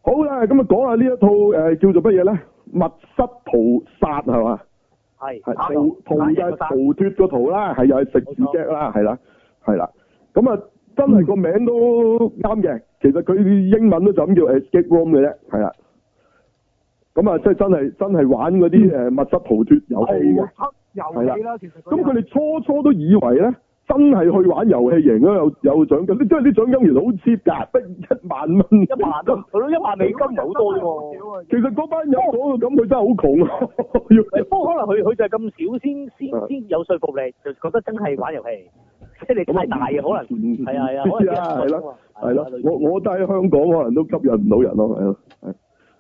好啦，咁啊講下呢一套叫做乜嘢咧？密室逃殺係嘛？ 係逃就係逃脫個逃啦，係又係食字 gag 啦，係啦，係啦。咁啊，真係個名都啱嘅。其實佢英文都就咁叫 escape room 嘅啫，係啦。咁啊，即係真係玩嗰啲密室逃脫遊戲嘅。 遊戲啦，其實。 咁佢哋初都以為咧，真係去玩遊戲贏咗有獎金，即係啲獎金原來好 cheap 㗎，得1萬蚊。 1萬都，佢都1萬美金唔係好多啫喎。 其實嗰班人講到咁，佢真係好窮啊！ 不過可能佢就係咁少先有說服力，就覺得真係玩遊戲。即係你太大嘅可能。係啊，可能係咯。我都喺香港可能都吸引唔到人咯，係咯，係。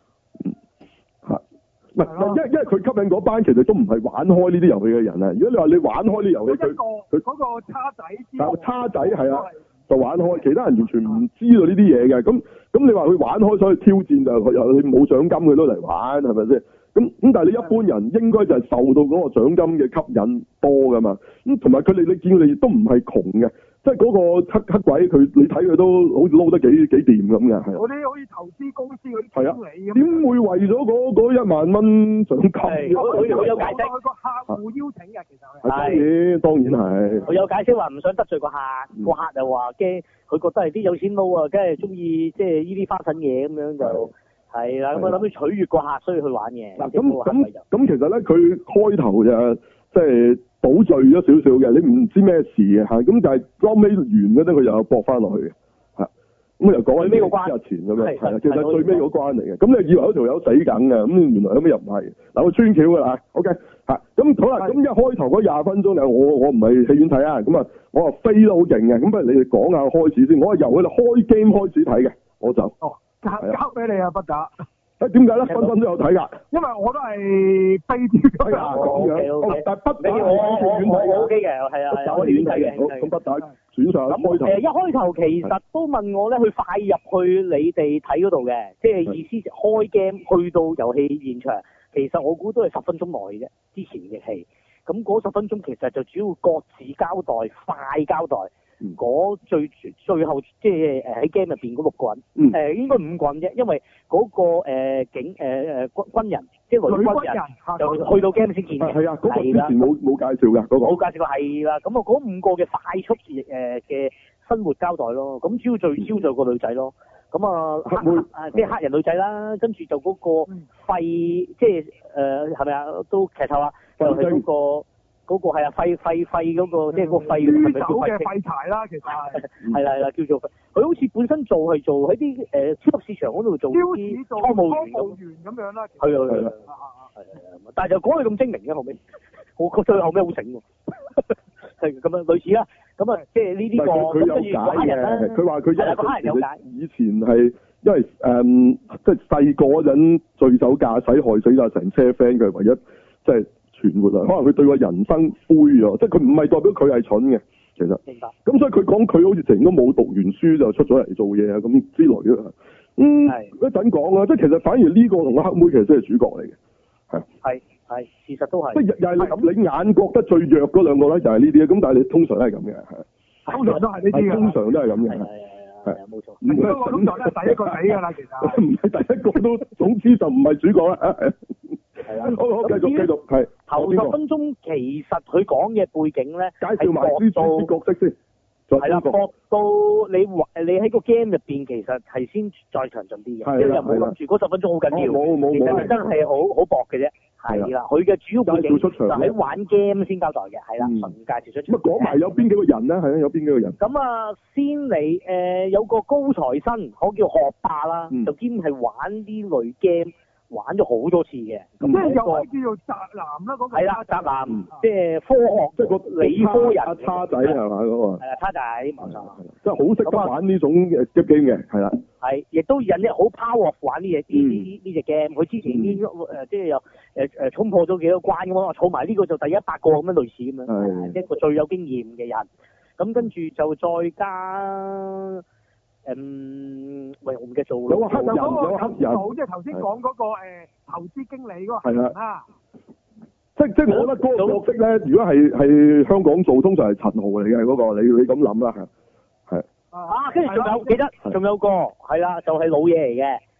唔係，因為佢吸引嗰班其實都唔係玩開呢啲遊戲嘅人啊！如果你話你玩開啲遊戲，佢嗰個叉仔， 叉仔係啊，就玩開，其他人完全唔知道呢啲嘢嘅。咁你話佢玩開，所以挑戰就你冇獎金佢都嚟玩，係咪先？咁但係你一般人應該就係受到嗰個獎金嘅吸引多噶嘛。咁同埋佢哋你見佢哋都唔係窮嘅。即係嗰個黑鬼，你睇佢都好似撈得幾掂咁嘅，係。嗰啲好似投資公司嗰啲經理咁。點會為咗嗰1萬蚊獎金？ 佢有解釋。 佢個客戶邀請嘅，其實係。當然係。 佢有解釋話唔想得罪個客，個客又話驚，佢覺得係啲有錢佬啊，梗係中意即係呢啲花神嘢咁樣就係啦。咁我諗住取悅個客，所以去玩嘅。 咁其實咧，佢開頭就即係。倒序咗少少嘅，你唔知咩事嘅嚇，咁但係後尾完嗰啲佢又駁翻落去嘅，嚇，咁又講喺呢個關前咁樣，係其實最尾嗰關嚟嘅，咁你以為嗰條友死梗嘅，咁原來後尾又唔係，嗱我穿橋㗎啦 ，OK 嚇，咁好啦，咁一開頭嗰20分鐘咧，我唔係戲院睇啊，咁啊我話飛得好勁嘅，咁不如你哋講下開始先，我係由佢哋開 game 開始睇嘅，我就交俾你啊，不打。 點解咧？分分都有睇㗎。 因為我都係飛啲咁樣。但係不打我 OK 嘅，係啊，我院睇嘅。 咁不打選上開頭。 一開頭其實都問我咧，去快入去你哋睇嗰度嘅，即係意思開 game 去到遊戲現場，其實我估都係10分鐘內啫。之前嘅戲，咁嗰10分鐘其實就主要各自交代，快交代。嗰最後即係喺 game 入邊嗰6個人，應該5個人啫，因為嗰個軍人，即係女軍人就去到 game 先見嘅。 係啊，嗰個之前冇介紹㗎，嗰個。冇介紹過係啦，咁啊嗰5個嘅快速嘅生活交代咯，咁主要聚焦就個女仔咯，咁啊即係黑人女仔啦，跟住就嗰個肺，即係係咪啊？都劇透啊，就係嗰個係啊，肺嗰個，即係個肺係咪叫肺？ 嘅廢柴啦，其實係啦，叫做佢好似本身做係做喺啲超級市場嗰度做啲倉務員咁樣啦。係啊，但係就講佢咁精明嘅後尾，我覺得後尾好醒喎。係咁樣類似啦，咁啊即係呢啲個佢有解嘅，佢話佢以前係因為即係細個嗰陣醉酒駕駛害死咗成車 friend，佢唯一即係存活啊，可能佢對個人生灰咗，即係佢唔係代表佢係蠢嘅，其實。明白。咁所以佢講佢好似成都冇讀完書就出咗嚟做嘢啊咁之類嘅。一陣講啊，即係其實反而呢個同個黑妹其實真係主角嚟嘅， 係，事實都係。 即係又係你眼覺得最弱嗰2個咧，就係呢啲咁但係你通常都係咁嘅， 通常都係呢啲通常都係咁嘅。 係冇錯。 唔係通常都係第一個死㗎啦，其實。 唔係第一個都，總之就唔係主角啦。係啊。好，繼續係。 頭10分鐘其實佢講嘅背景咧， 介紹埋啲主角角色先。 係啦，博到你喺個 game 入邊，其實係先再詳盡啲嘅，即係又冇諗住嗰10分鐘好緊要，其實真係好薄嘅啫。係啦，佢嘅主要背景就喺玩 game 先交代嘅，係啦，純介紹出場。 咁講埋有邊幾個人咧？係啊，有邊幾個人？ 咁啊，先嚟有個高材生，可叫學霸啦，就兼係玩啲類 game。玩咗好多次嘅， 即係有位叫做宅男啦，嗰個係啦， 宅男即係科學，即係個理科人， 叉仔係嘛嗰個？係啊，叉仔冇錯， 即係好識得玩呢種嘅 game 嘅，係啦。係， 亦都引啲好 power 玩呢隻呢隻 game。佢之前已經即係又衝破咗幾多關咁樣，儲埋呢個就第100個咁樣類似咁樣，一個最有經驗嘅人。咁跟住就再加。喂，我唔記得做有個黑人， 即係頭先講嗰個投資經理嗰個人啦。 即係我覺得嗰個角色咧，如果係香港做，通常係陳豪嚟嘅嗰個，你咁諗啦，係。 跟住仲有記得，仲有個係啦，就係老嘢嚟嘅。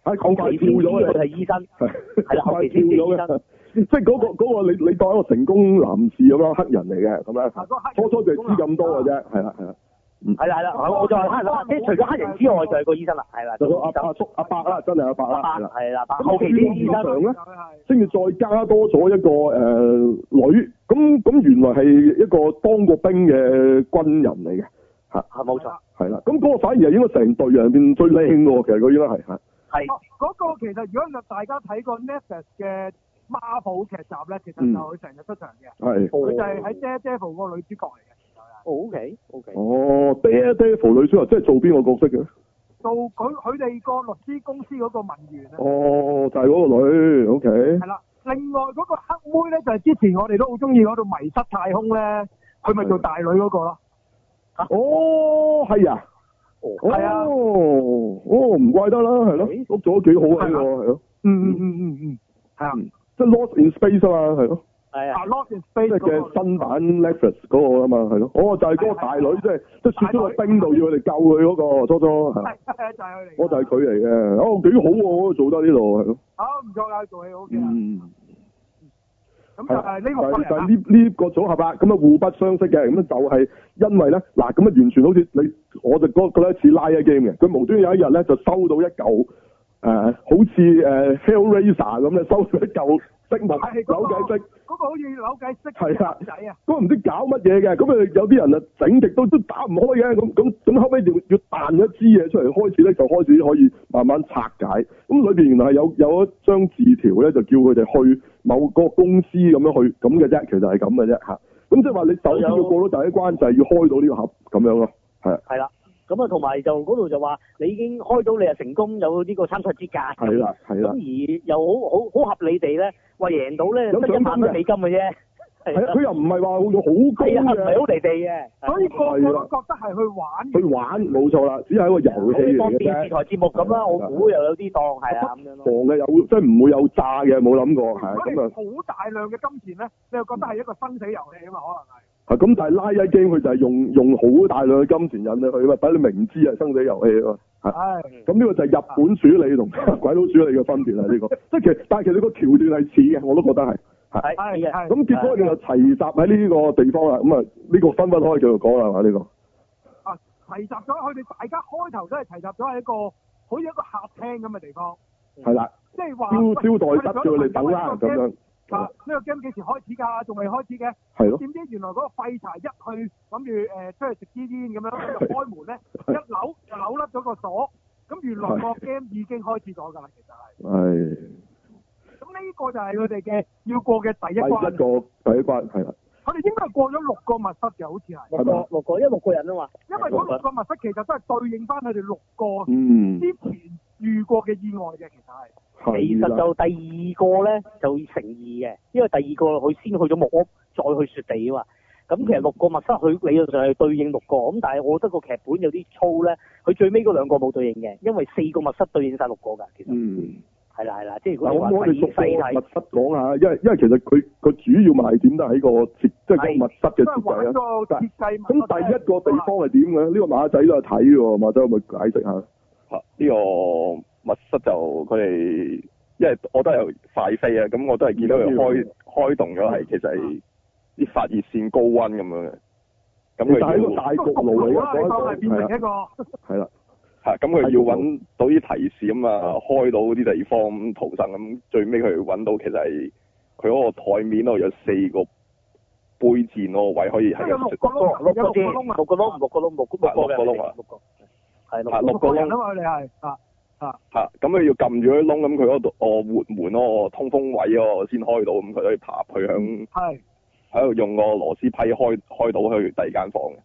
後期跳咗佢係醫生，係啦，後期跳咗嘅。即係嗰個你當一個成功男士咁樣，黑人嚟嘅咁樣，初就係知咁多嘅啫，係啦。 係啦，我就係黑人，即係除咗黑人之外，就係個醫生啦，係啦。 就阿叔阿伯啦，真係阿伯啦， 係啦，後期啲醫生咧，跟住再加多咗一個女，咁原來係一個當過兵嘅軍人嚟嘅， 係冇錯， 係啦。咁嗰個反而係應該成隊人入邊最靚嘅喎，其實佢應該係。 係嗰個其實如果大家睇過 Netflix 嘅 Marvel 劇集咧，其實就佢成日出場嘅， 係佢就係喺 Daredevil 嗰個女主角嚟嘅。 OK。 哦，Daredevil 女主角即係做邊個角色嘅？ 做佢哋個律師公司嗰個文員啊。 哦，就係嗰個女 ，OK。 係啦，另外嗰個黑妹咧就係之前我哋都好中意嗰度迷失太空咧，佢咪做大女嗰個咯。 哦，係啊。 係啊。 哦，唔怪得啦，係咯，錄咗幾好啊呢個，係咯。 係啊。 即係 Lost in Space 啊嘛，係咯。 係啊。Lost in Space 即係嘅新版 Netflix 嗰個啊嘛，係咯。哦，就係嗰個大女，即係雪咗個冰度要佢哋救佢嗰個初係。 係就係佢嚟。 我就係佢嚟嘅，哦幾好喎，做得呢度係咯。 唔錯㗎，做戲 OK 啊。咁就係呢個就係呢個組合啦，咁啊互不相識嘅，咁就係因為咧嗱，咁啊完全好似我就覺得似拉一 game 嘅，佢無端有一日咧就收到一嚿好似Hellraiser 咁咧，收到一嚿積木扭計骰， 嗰個好似扭計骰係啊仔啊， 嗰個唔知搞乜嘢嘅，咁啊有啲人啊整極都打唔開嘅，咁後尾要彈一支嘢出嚟，開始咧就開始可以慢慢拆解，咁裏邊原來係有一張字條咧，就叫佢哋去某個公司咁樣去咁嘅啫，其實係咁嘅啫嚇，咁即係話你首先要過到第一關就係要開到呢個盒咁樣咯，係。 係啦。咁啊，同埋就嗰度就話你已經開到，你係成功有呢個參賽資格。 係啦。 咁而又好合理地咧，話贏到咧得10000美金嘅啫。 係啊，佢又唔係話好高嘅， 唔係好離地嘅。 所以個個都覺得係去玩。 去玩冇錯啦，只係一個遊戲嚟嘅啫。 當電視台節目咁啦，我估又有啲當係啊咁樣咯。 防嘅有即係唔會有炸嘅，冇諗過係咁啊。 好大量嘅金錢咧，你又覺得係一個生死遊戲啊嘛，可能係。 咁但係拉一 game 佢就係用好大量嘅金錢引你去啊嘛，等你明知係生死遊戲啊嘛。咁呢個就係日本處理同鬼佬處理嘅分別啦，呢個。即係但係其實個橋段係似嘅，我都覺得係。 係。 咁結果佢哋就齊集喺呢個地方啦，咁啊呢個分開繼續講啦，係嘛呢個。 齊集咗，佢哋大家開頭都係齊集咗喺一個好似一個客廳咁嘅地方。 係啦。 即係話招待室叫佢哋等啦咁樣。 呢個 game 幾時開始㗎？仲未開始嘅。 係咯。 點知原來嗰個廢柴一去諗住出去食支煙咁樣，就開門咧一扭就扭甩咗個鎖，咁原來個 game 已經開始咗㗎啦，其實係。係。咁呢個就係佢哋嘅要過嘅第一關。 第一關係啦。 佢哋應該係過咗6個密室嘅，好似係。 六個，因為6個人啊嘛。 因為嗰6個密室其實都係對應翻佢哋6個之前遇過嘅意外嘅，其實係。 其實就第二個咧就乘2嘅，因為第二個佢先去咗木屋，再去雪地啊嘛。咁其實6個密室佢理論上係對應6個，咁但係我覺得個劇本有啲粗咧，佢最尾嗰2個冇對應嘅，因為4個密室對應晒6個㗎，其實。係啦，即係如果你話細睇密室講下，因為其實佢主要賣點都係喺個設，即係個密室嘅設計啊。咁第一個地方係點嘅？呢個馬仔都係睇喎，馬仔有冇解釋下？ 呢個密室就佢哋，因為我都係快飛啊，咁我都係見到佢開動咗係，其實係啲發熱線高溫咁樣嘅。咁佢係一個大焗爐嚟嘅，係啦。 咁佢要揾到啲提示咁啊，開到啲地方咁逃生咁，最尾佢揾到其實係佢嗰個台面度有4個杯墊嗰個位可以係 6個窿啊，6個窿啊， 6個窿啊，係 6個窿啊嘛，佢哋係咁佢要撳住嗰啲窿，咁佢嗰度活門嗰個通風位嗰個先開到，咁佢可以爬入去喺度用個螺絲批開到去第二間房嘅。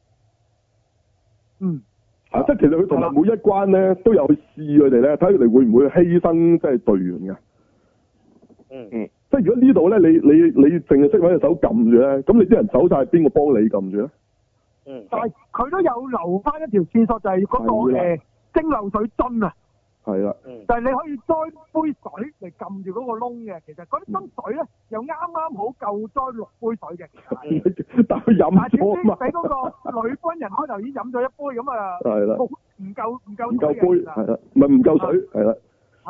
即係其實佢同埋每一關咧都有去試佢哋咧，睇佢哋會唔會犧牲即係隊員嘅。即係如果呢度咧，你淨係識揾隻手撳住咧，咁你啲人走晒，邊個幫你撳住咧？ 但係佢都有留翻一條線索，就係嗰個蒸餾水樽啊。係啦。就係你可以裝杯水嚟撳住嗰個窿嘅，其實嗰啲樽水咧又啱啱好夠裝6杯水嘅。 但佢飲咗嘛？ 俾嗰個女軍人開頭已經飲咗1杯咁啊。 係啦。 唔夠杯，係啦， 唔係唔夠水，係啦。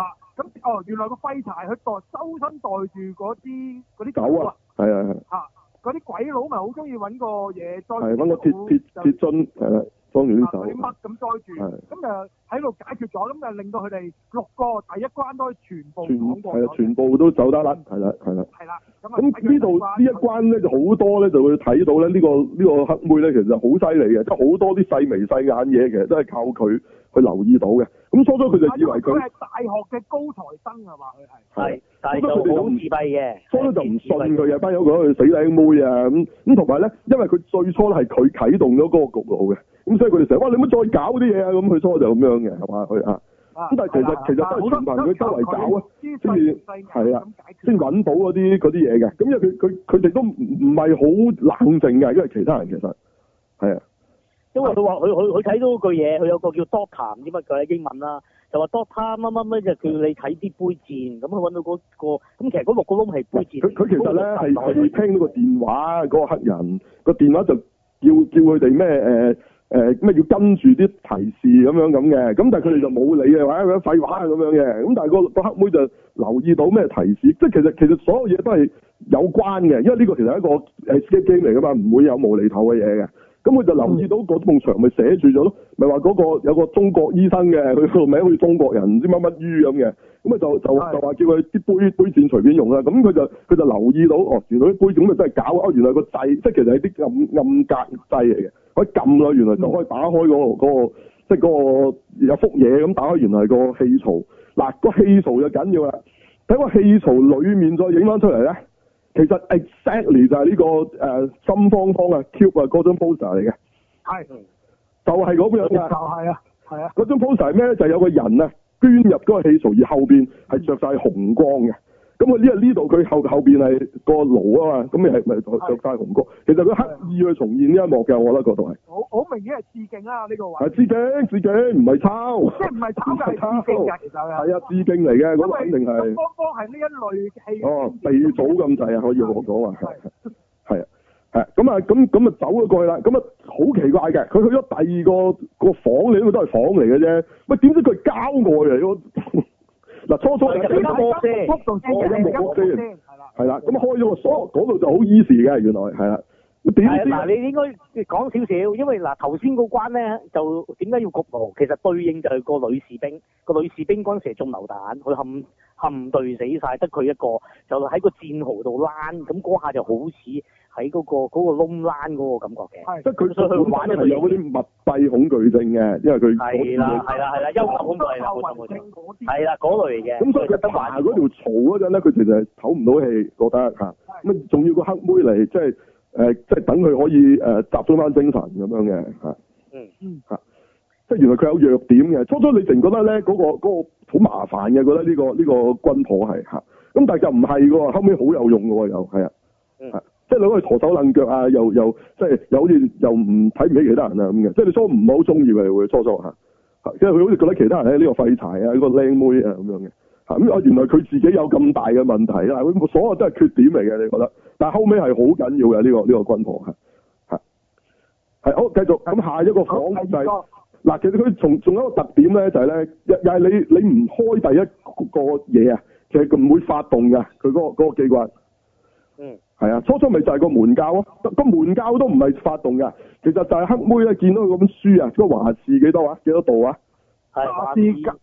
喎，原來個廢柴佢周身袋住嗰啲狗啊，係啊係。 嗰啲鬼佬咪好中意揾個嘢裝， 係揾個鐵樽，係啦，裝住啲手。 啲乜咁載住，咁就喺度解決咗，咁就令到佢哋6個第一關都全部講過。係啊，全部都走得甩，係啦。係啦。咁呢度呢一關咧就好多咧，就會睇到咧呢個黑妹咧其實好犀利嘅，即係好多啲細眉細眼嘢，其實都係靠佢去留意到嘅。咁初初佢就以為佢係大學嘅高材生係嘛？佢係，但係就好自閉嘅。 初初就唔信佢嘅，班友講佢死靚妹啊咁同埋咧，因為佢最初咧係佢啟動咗嗰個焗爐嘅，咁所以佢哋成日話你唔好再搞啲嘢啊，咁佢初就咁樣嘅係嘛佢啊。咁但係其實都係全憑佢周圍搞啊，先至係啊，先揾到嗰啲嘢嘅。咁因為佢哋都唔係好冷靜嘅，因為其他人其實係啊。 因為佢話佢睇到句嘢，佢有個叫 Doctor 唔知乜嘅英文啦，就話 Doctor 乜乜乜就叫你睇啲杯墊，咁佢揾到嗰個，咁其實嗰6個窿係杯墊。佢其實咧係聽到個電話嗰個黑人個電話就叫佢哋咩咩要跟住啲提示咁嘅，咁但係佢哋就冇理嘅，或者廢話咁樣嘅，咁但係個黑妹就留意到咩提示，即係其實所有嘢都係有關嘅，因為呢個其實係一個escape game 嚟噶嘛，唔會有無厘頭嘅嘢嘅。咁佢就留意到嗰埲牆咪寫住咗咯，咪話嗰個有個中國醫生嘅，佢個名好似中國人唔知乜乜醫咁嘅，咁啊就話叫佢啲杯墊隨便用啦，咁佢就留意到原來啲杯墊咪真係搞原來個掣，即係其實係啲暗格掣嚟嘅，可以撳落原來就可以打開嗰個即係嗰個有幅嘢咁打開，原來係個氣槽，嗱個氣槽就緊要啦，睇個氣槽裡面再影翻出嚟咧。其實 exactly 就係呢個心方方啊 Cube 啊嗰張 poster 嚟嘅， 係就係嗰樣嘅， 就係啊，係啊， 嗰張 poster 係咩咧？就係有個人啊捐入嗰個氣槽，而後邊係着晒紅光嘅。咁佢呢度佢後邊係個爐啊嘛，咁咪着晒紅光。其實佢刻意去重現呢一幕嘅，我覺得嗰度係好明顯係致敬啊！呢個位係致敬，唔係抄， 即係唔係抄嘅，係致敬嘅，其實係啊，致敬嚟嘅，嗰個肯定係。 方方係呢一類戲鼻祖咁滯啊，可以我講啊，係啊。咁啊走咗過去啦，咁啊好奇怪嘅，佢去咗第二個房嚟，因為都係房嚟嘅啫。喂，點知佢係郊外嚟咯？嗱，初係音樂先，係啦，咁開咗個鎖，嗰度就好 easy 嘅，原來係啦。 嗱，你應該講少少，因為嗱頭先嗰關咧就點解要焗爐？其實對應就係個女士兵，個女士兵嗰陣時係中流彈，佢冚隊死晒，得佢一個，就喺個戰壕度躝，咁嗰下就好似喺嗰個窿躝嗰個感覺嘅。 即係佢上去玩係有嗰啲密閉恐懼症嘅，因為佢係啦，幽默恐懼係啦，冇錯，係啦嗰類嘅。 咁所以佢爬嗰條槽嗰陣咧，佢其實係唞唔到氣，覺得嚇。咁仲要個黑妹嚟，即係等佢可以集中翻精神咁樣嘅嚇。即係原來佢有弱點嘅。初你淨覺得咧嗰個好麻煩嘅，覺得呢個軍婆係嚇。咁但係就唔係喎，後尾好有用嘅喎，又係啊。即係你可以陀手攆腳啊，又即係又好似又唔睇唔起其他人啊咁嘅。即係你初唔係好中意佢會初嚇。因為佢好似覺得其他人係呢個廢柴啊，呢個靚妹啊咁樣嘅。咁原來佢自己有咁大嘅問題啦，佢所有都係缺點嚟嘅，你覺得？但係後尾係好緊要嘅呢個軍婆係好繼續咁下一個房就係嗱，其實佢仲有一個特點咧，就係咧又係你唔開第一個嘢啊，其實佢唔會發動㗎，佢嗰個機關。係啊，初咪就係個門鉸咯，個門鉸都唔係發動㗎，其實就係黑妹咧見到佢嗰本書啊，個華氏幾多啊？幾多度啊？ 係華氏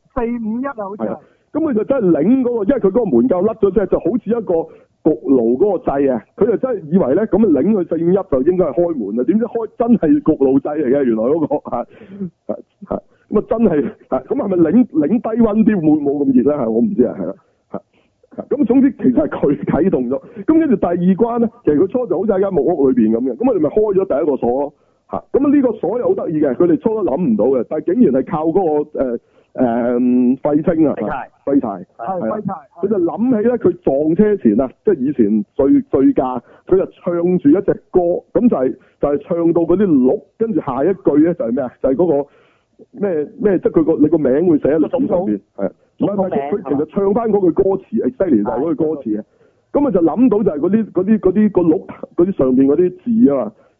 451啊，好似係。 咁佢就真係擰嗰個，因為佢嗰個門鉸甩咗啫，就好似一個焗爐嗰個掣啊！佢就真係以為咧咁啊擰佢451就應該係開門啊！點知開真係焗爐掣嚟嘅，原來嗰個咁啊真係咁係咪擰低溫啲會冇咁熱咧？我唔知啊，係啦咁總之其實係佢啟動咗，咁跟住第二關咧，其實佢初就好似喺間木屋裏邊咁嘅，咁我哋咪開咗第一個鎖咯咁呢個鎖又好得意嘅，佢哋初都諗唔到嘅，但係竟然係靠嗰個廢青啊，廢柴，佢就諗起咧，佢撞車前啊，即係以前醉駕，佢就唱住一隻歌，咁就係唱到嗰啲鹿，跟住下一句咧就係咩啊？就係嗰個咩，即係你個名會寫喺歷史上邊，係唔係佢其實唱翻嗰句歌詞 exactly 就係嗰句歌詞啊，咁佢就諗到就係嗰啲個鹿嗰啲上邊嗰啲字啊嘛。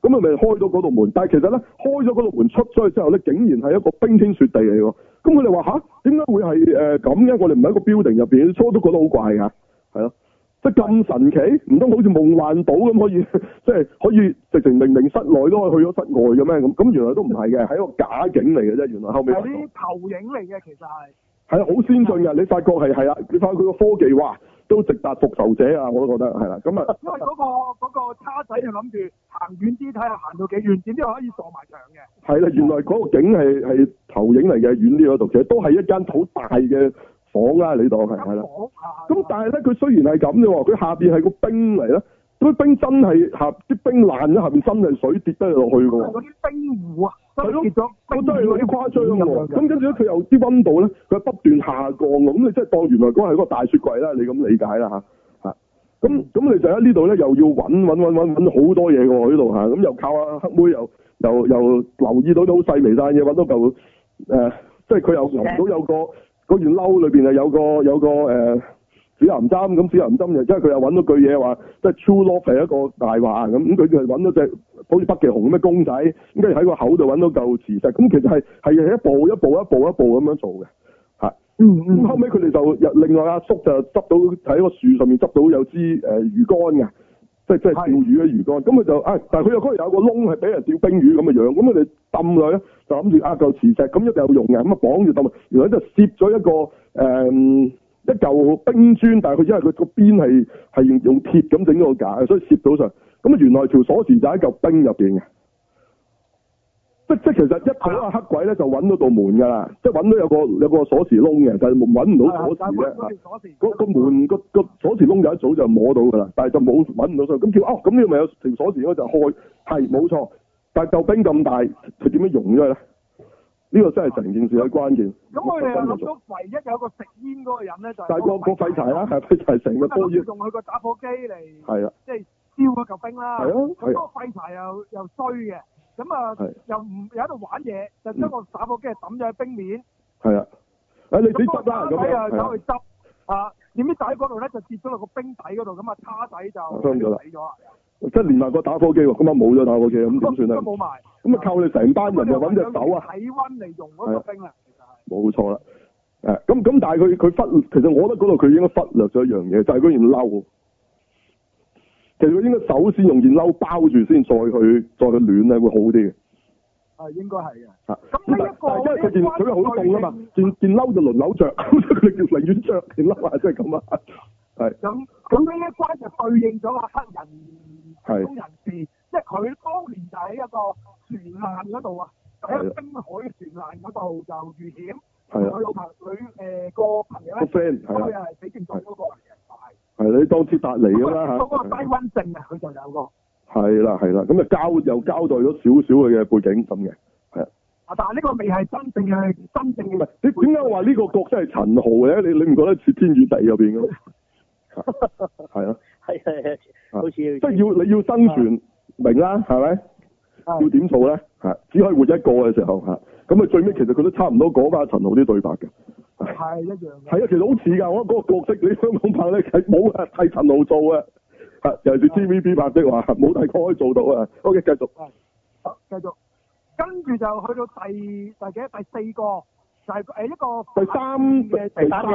咁咪開到嗰道門，但係其實咧開咗嗰道門出咗去之後咧，竟然係一個冰天雪地嚟喎。咁佢哋話吓，點解會係咁嘅？我哋唔喺個 building 入邊，初都覺得好怪㗎，係咯，即係咁神奇，唔通好似夢幻島咁可以，即係可以直情明室內都可以去咗室外嘅咩？咁原來都唔係嘅，係一個假景嚟嘅啫。原來後尾係啲投影嚟嘅，其實係。 係啊，好先進㗎！你發覺係啦，你發覺佢個科技哇，都直達復仇者啊！我都覺得係啦，咁啊， 因為嗰個叉仔就諗住行遠啲睇下行到幾遠，點知可以撞埋牆嘅。係啦，原來嗰個景係投影嚟嘅，遠啲嗰度，其實都係一間好大嘅房啦，你當係啦。咁但係咧，佢雖然係咁啫喎，佢下邊係個冰嚟咧，啲冰真係啲冰爛咗，下邊真係水跌得落去㗎喎。 嗰啲冰湖啊！ 係咯，我真係有啲誇張喎。咁跟住咧，佢又啲溫度咧，佢不斷下降喎。咁你即係當原來嗰係一個大雪櫃啦，你咁理解啦嚇。咁你就喺呢度咧，又要揾好多嘢嘅喎，呢度嚇。咁又靠阿黑妹又留意到啲好細微單嘢，揾到嚿即係佢又諗到有個嗰件褸裏邊係有個指南針，咁指南針又即係佢又揾到句嘢話，即係 true love 係一個大話咁，佢就揾到隻好似北極熊咁嘅公仔，咁跟住喺個口度揾到嚿磁石，咁其實係一步咁樣做嘅，嚇。咁後尾佢哋就另外阿叔就執到喺個樹上面執到有支魚竿嘅，即係釣魚嘅魚竿，咁佢就但係佢又嗰度有個窿係俾人釣冰魚咁嘅樣，咁佢哋抌落去咧就諗住嚿磁石，咁一定有用嘅，咁啊綁住抌，原來就攝咗一個一嚿冰磚，但係佢因為佢個邊係用鐵咁整咗個架，所以攝到上。咁啊，原來條鎖匙就喺嚿冰入邊嘅。即其實一睇阿黑鬼咧就揾到道門㗎啦，即係揾到有個鎖匙窿嘅，但係揾唔到鎖匙啫。個門個鎖匙窿就一早就摸到㗎啦，但係就揾唔到上。咁叫咁呢個咪有條鎖匙咯，就開係冇錯。但係嚿冰咁大，佢點樣溶咗咧？呢個真係成件事嘅關鍵。咁佢哋諗到唯一有個食煙嗰個人咧，就係個廢柴啦，係廢柴成個煲煙。 用佢個打火機嚟， 係啊， 即係燒嗰嚿冰啦。 係啊， 咁嗰個廢柴又衰嘅，咁啊又唔又喺度玩嘢，就將個打火機抌咗喺冰面。 係啊，你自己執啦咁樣。 走去執點知喺嗰度咧就跌咗落個冰底嗰度，咁啊叉仔就死咗啦。 即係連埋個打火機喎，咁啊冇咗打火機，咁點算咧？ 都冇埋。咁啊靠你成班人就揾隻手啊！ 體溫嚟用嗰個冰啦，其實係。 冇錯啦，咁但係佢其實我覺得嗰度佢應該忽略咗一樣嘢，就係嗰件褸。其實佢應該首先用件褸包住先，再去暖咧會好啲嘅。 應該係嘅。 咁呢一個因為佢好凍啊嘛，件褸就輪流着，佢哋寧願着件褸啊，即係咁啊。係。 咁呢一關就對應咗個黑人。 係人士，即係佢當年就喺一個船難嗰度啊，喺冰海嘅船難嗰度就遇險。係啊。佢老朋個朋友咧， 個 friend 係佢係死戰組嗰個嚟嘅， 係你當鐵達尼咁啦嚇。 嗰個低溫症啊，佢就有個。 係啦，咁啊又交代咗少少佢嘅背景咁嘅，係啊。 但係呢個未係真正嘅。 唔係你點解話呢個角色係陳豪嘅？你唔覺得似天與地入邊嘅？係啊。 係，好似即係你要生存，明啦，係咪？要點做咧？只可以活一個嘅時候咁啊最尾其實佢都差唔多講翻陳豪啲對白嘅。 係一樣嘅。 係啊，其實好似㗎，我覺得嗰個角色你香港拍咧係冇啊，係陳豪做啊，尤其是 TVB 拍的話冇大哥可以做到啊。OK， 繼續。 繼續，跟住就去到第四個，就係一個第三個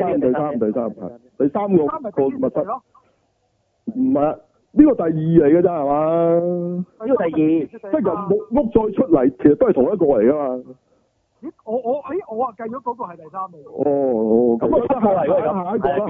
密室。唔係，呢個第二嚟嘅啫係嘛？ 呢個第二， 即係由木屋再出嚟，其實都係同一個嚟噶嘛？ 咦，我啊計咗嗰個係第三嚟。 咁啊，下一個啦，下一個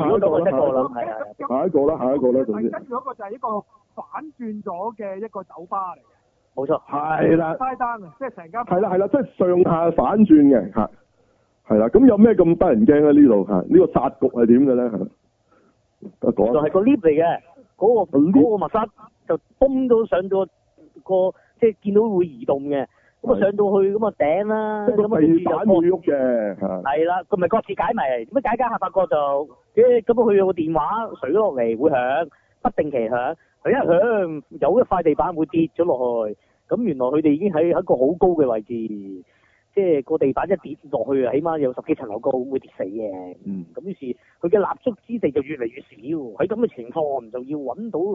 啦，總之。 跟住嗰個就係一個反轉咗嘅一個酒吧嚟嘅。 冇錯。 係啦。 晒單啊，即係成間。 係啦，即係上下反轉嘅嚇。係啦，咁有咩咁得人驚咧？呢度呢個殺局係點嘅咧？就係個 lift 嚟嘅。嗰個密室就崩到上到個即係見到會移動嘅，咁啊上到去咁啊頂啦，咁啊地板會喐嘅， 係啦，佢咪各自解謎，咁解下發覺就咁佢有個電話垂咗落嚟會響，不定期響，佢一響有一塊地板會跌咗落去，咁原來佢哋已經喺一個好高嘅位置，即係個地板一跌落去啊，起碼有10幾層樓高，會跌死嘅。咁於是佢嘅立足之地就越嚟越少，喺咁嘅情況就要揾到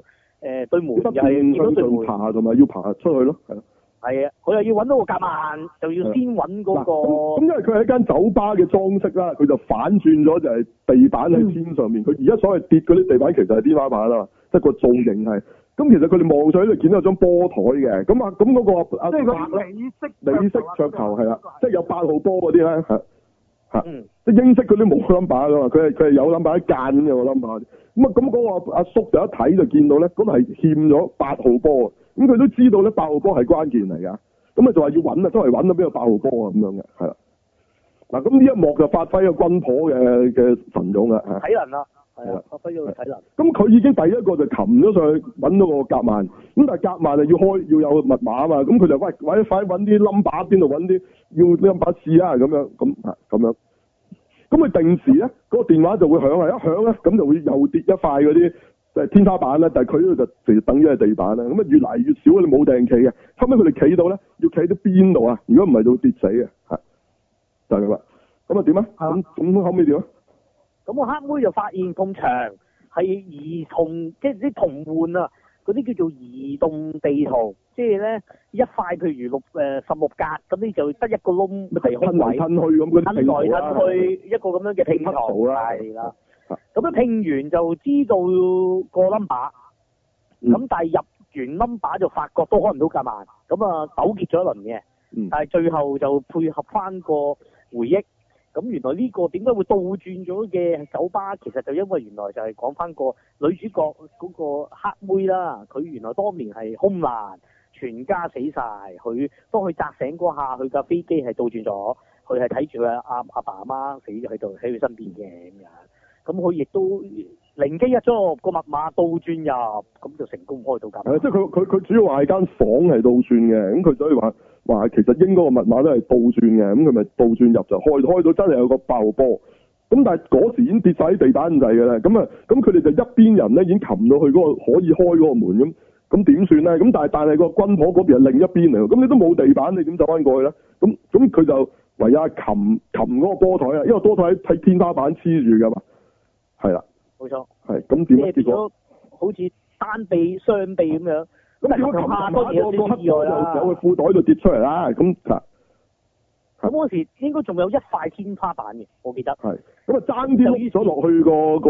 對門又係見到對門爬同埋要爬出去咯，係咯。 係啊，佢又要揾到個夾萬，就要先揾嗰個。 咁因為佢係一間酒吧嘅裝飾啦，佢就反轉咗就係地板喺天上面。佢而家所謂跌嗰啲地板其實係天花板啦，即係個造型係。咁其實佢哋望上去就見到有張波台嘅。咁啊，咁嗰個阿即係嗰啲美式桌球係啦，即係有8號波嗰啲咧係。 嗯， 即係英式嗰啲冇 number 噶嘛，佢係有 number 一間咁有個 number。咁啊咁嗰個阿叔就一睇就見到咧，咁係欠咗8號波。咁佢都知道咧8號波係關鍵嚟㗎。咁啊就話要揾啊，都係揾到邊個8號波啊咁樣嘅，係啦。嗱咁呢一幕就發揮咗軍婆嘅神勇啦， 體能啦，係啊，發揮咗個體能。 咁佢已經第一個就擒咗上去揾到個夾萬，咁但係夾萬係要有密碼啊嘛，咁佢就快揾啲 number 邊度揾啲要 number 試啊咁樣，咁樣。咁佢定時咧，嗰個電話就會響啊，一響咧咁就會又跌一塊嗰啲天花板啦，但係佢呢度就其實等於係地板啦，咁啊越嚟越少你冇定企嘅，後尾佢哋企到咧要企到邊度啊？如果唔係就會跌死嘅，係就係咁啦。咁啊點啊？咁後尾點啊？ 咁個黑妹就發現埲牆係移動，即係啲同伴啊，嗰啲叫做移動地圖，即係咧一塊譬如16格，咁你就得一個窿係空位， 褪去咁嗰啲拼圖褪來褪去一個咁樣嘅拼圖啦，係啦。咁樣拼完就知道個 number，咁但係入完 number 就發覺都開唔到夾萬，咁啊糾結咗一輪嘅，但係最後就配合翻個回憶。咁原來呢個點解會倒轉咗嘅酒吧？其實就因為原來就係講翻個女主角嗰個黑妹啦，佢原來當年係空難，全家死晒。佢當佢扎醒嗰下，佢架飛機係倒轉咗，佢係睇住佢阿爸阿媽死咗喺度喺佢身邊嘅咁樣。咁佢亦都靈機一觸，個密碼倒轉入，咁就成功開到夾。係即係佢主要話係間房係倒轉嘅，咁佢所以話其實應該個密碼都係倒轉嘅，咁佢咪倒轉入就開到真係有個8號波。咁但係嗰時已經跌晒喺地板咁滯嘅啦，咁佢哋就一邊人咧已經擒到去嗰個可以開嗰個門咁點算咧？咁但係個軍婆嗰邊係另一邊嚟，咁你都冇地板，你點走翻過去咧？咁佢就唯有擒嗰個波台啊，因為波台喺天花板黐住噶嘛。係啦，冇錯，係咁點啊？結果好似單臂、雙臂咁樣， 咁如果擒下當然有啲意外啦，有個褲袋度跌出嚟啦，咁嗰時應該仲有一塊天花板嘅，我記得。係， 咁啊爭啲碌咗落去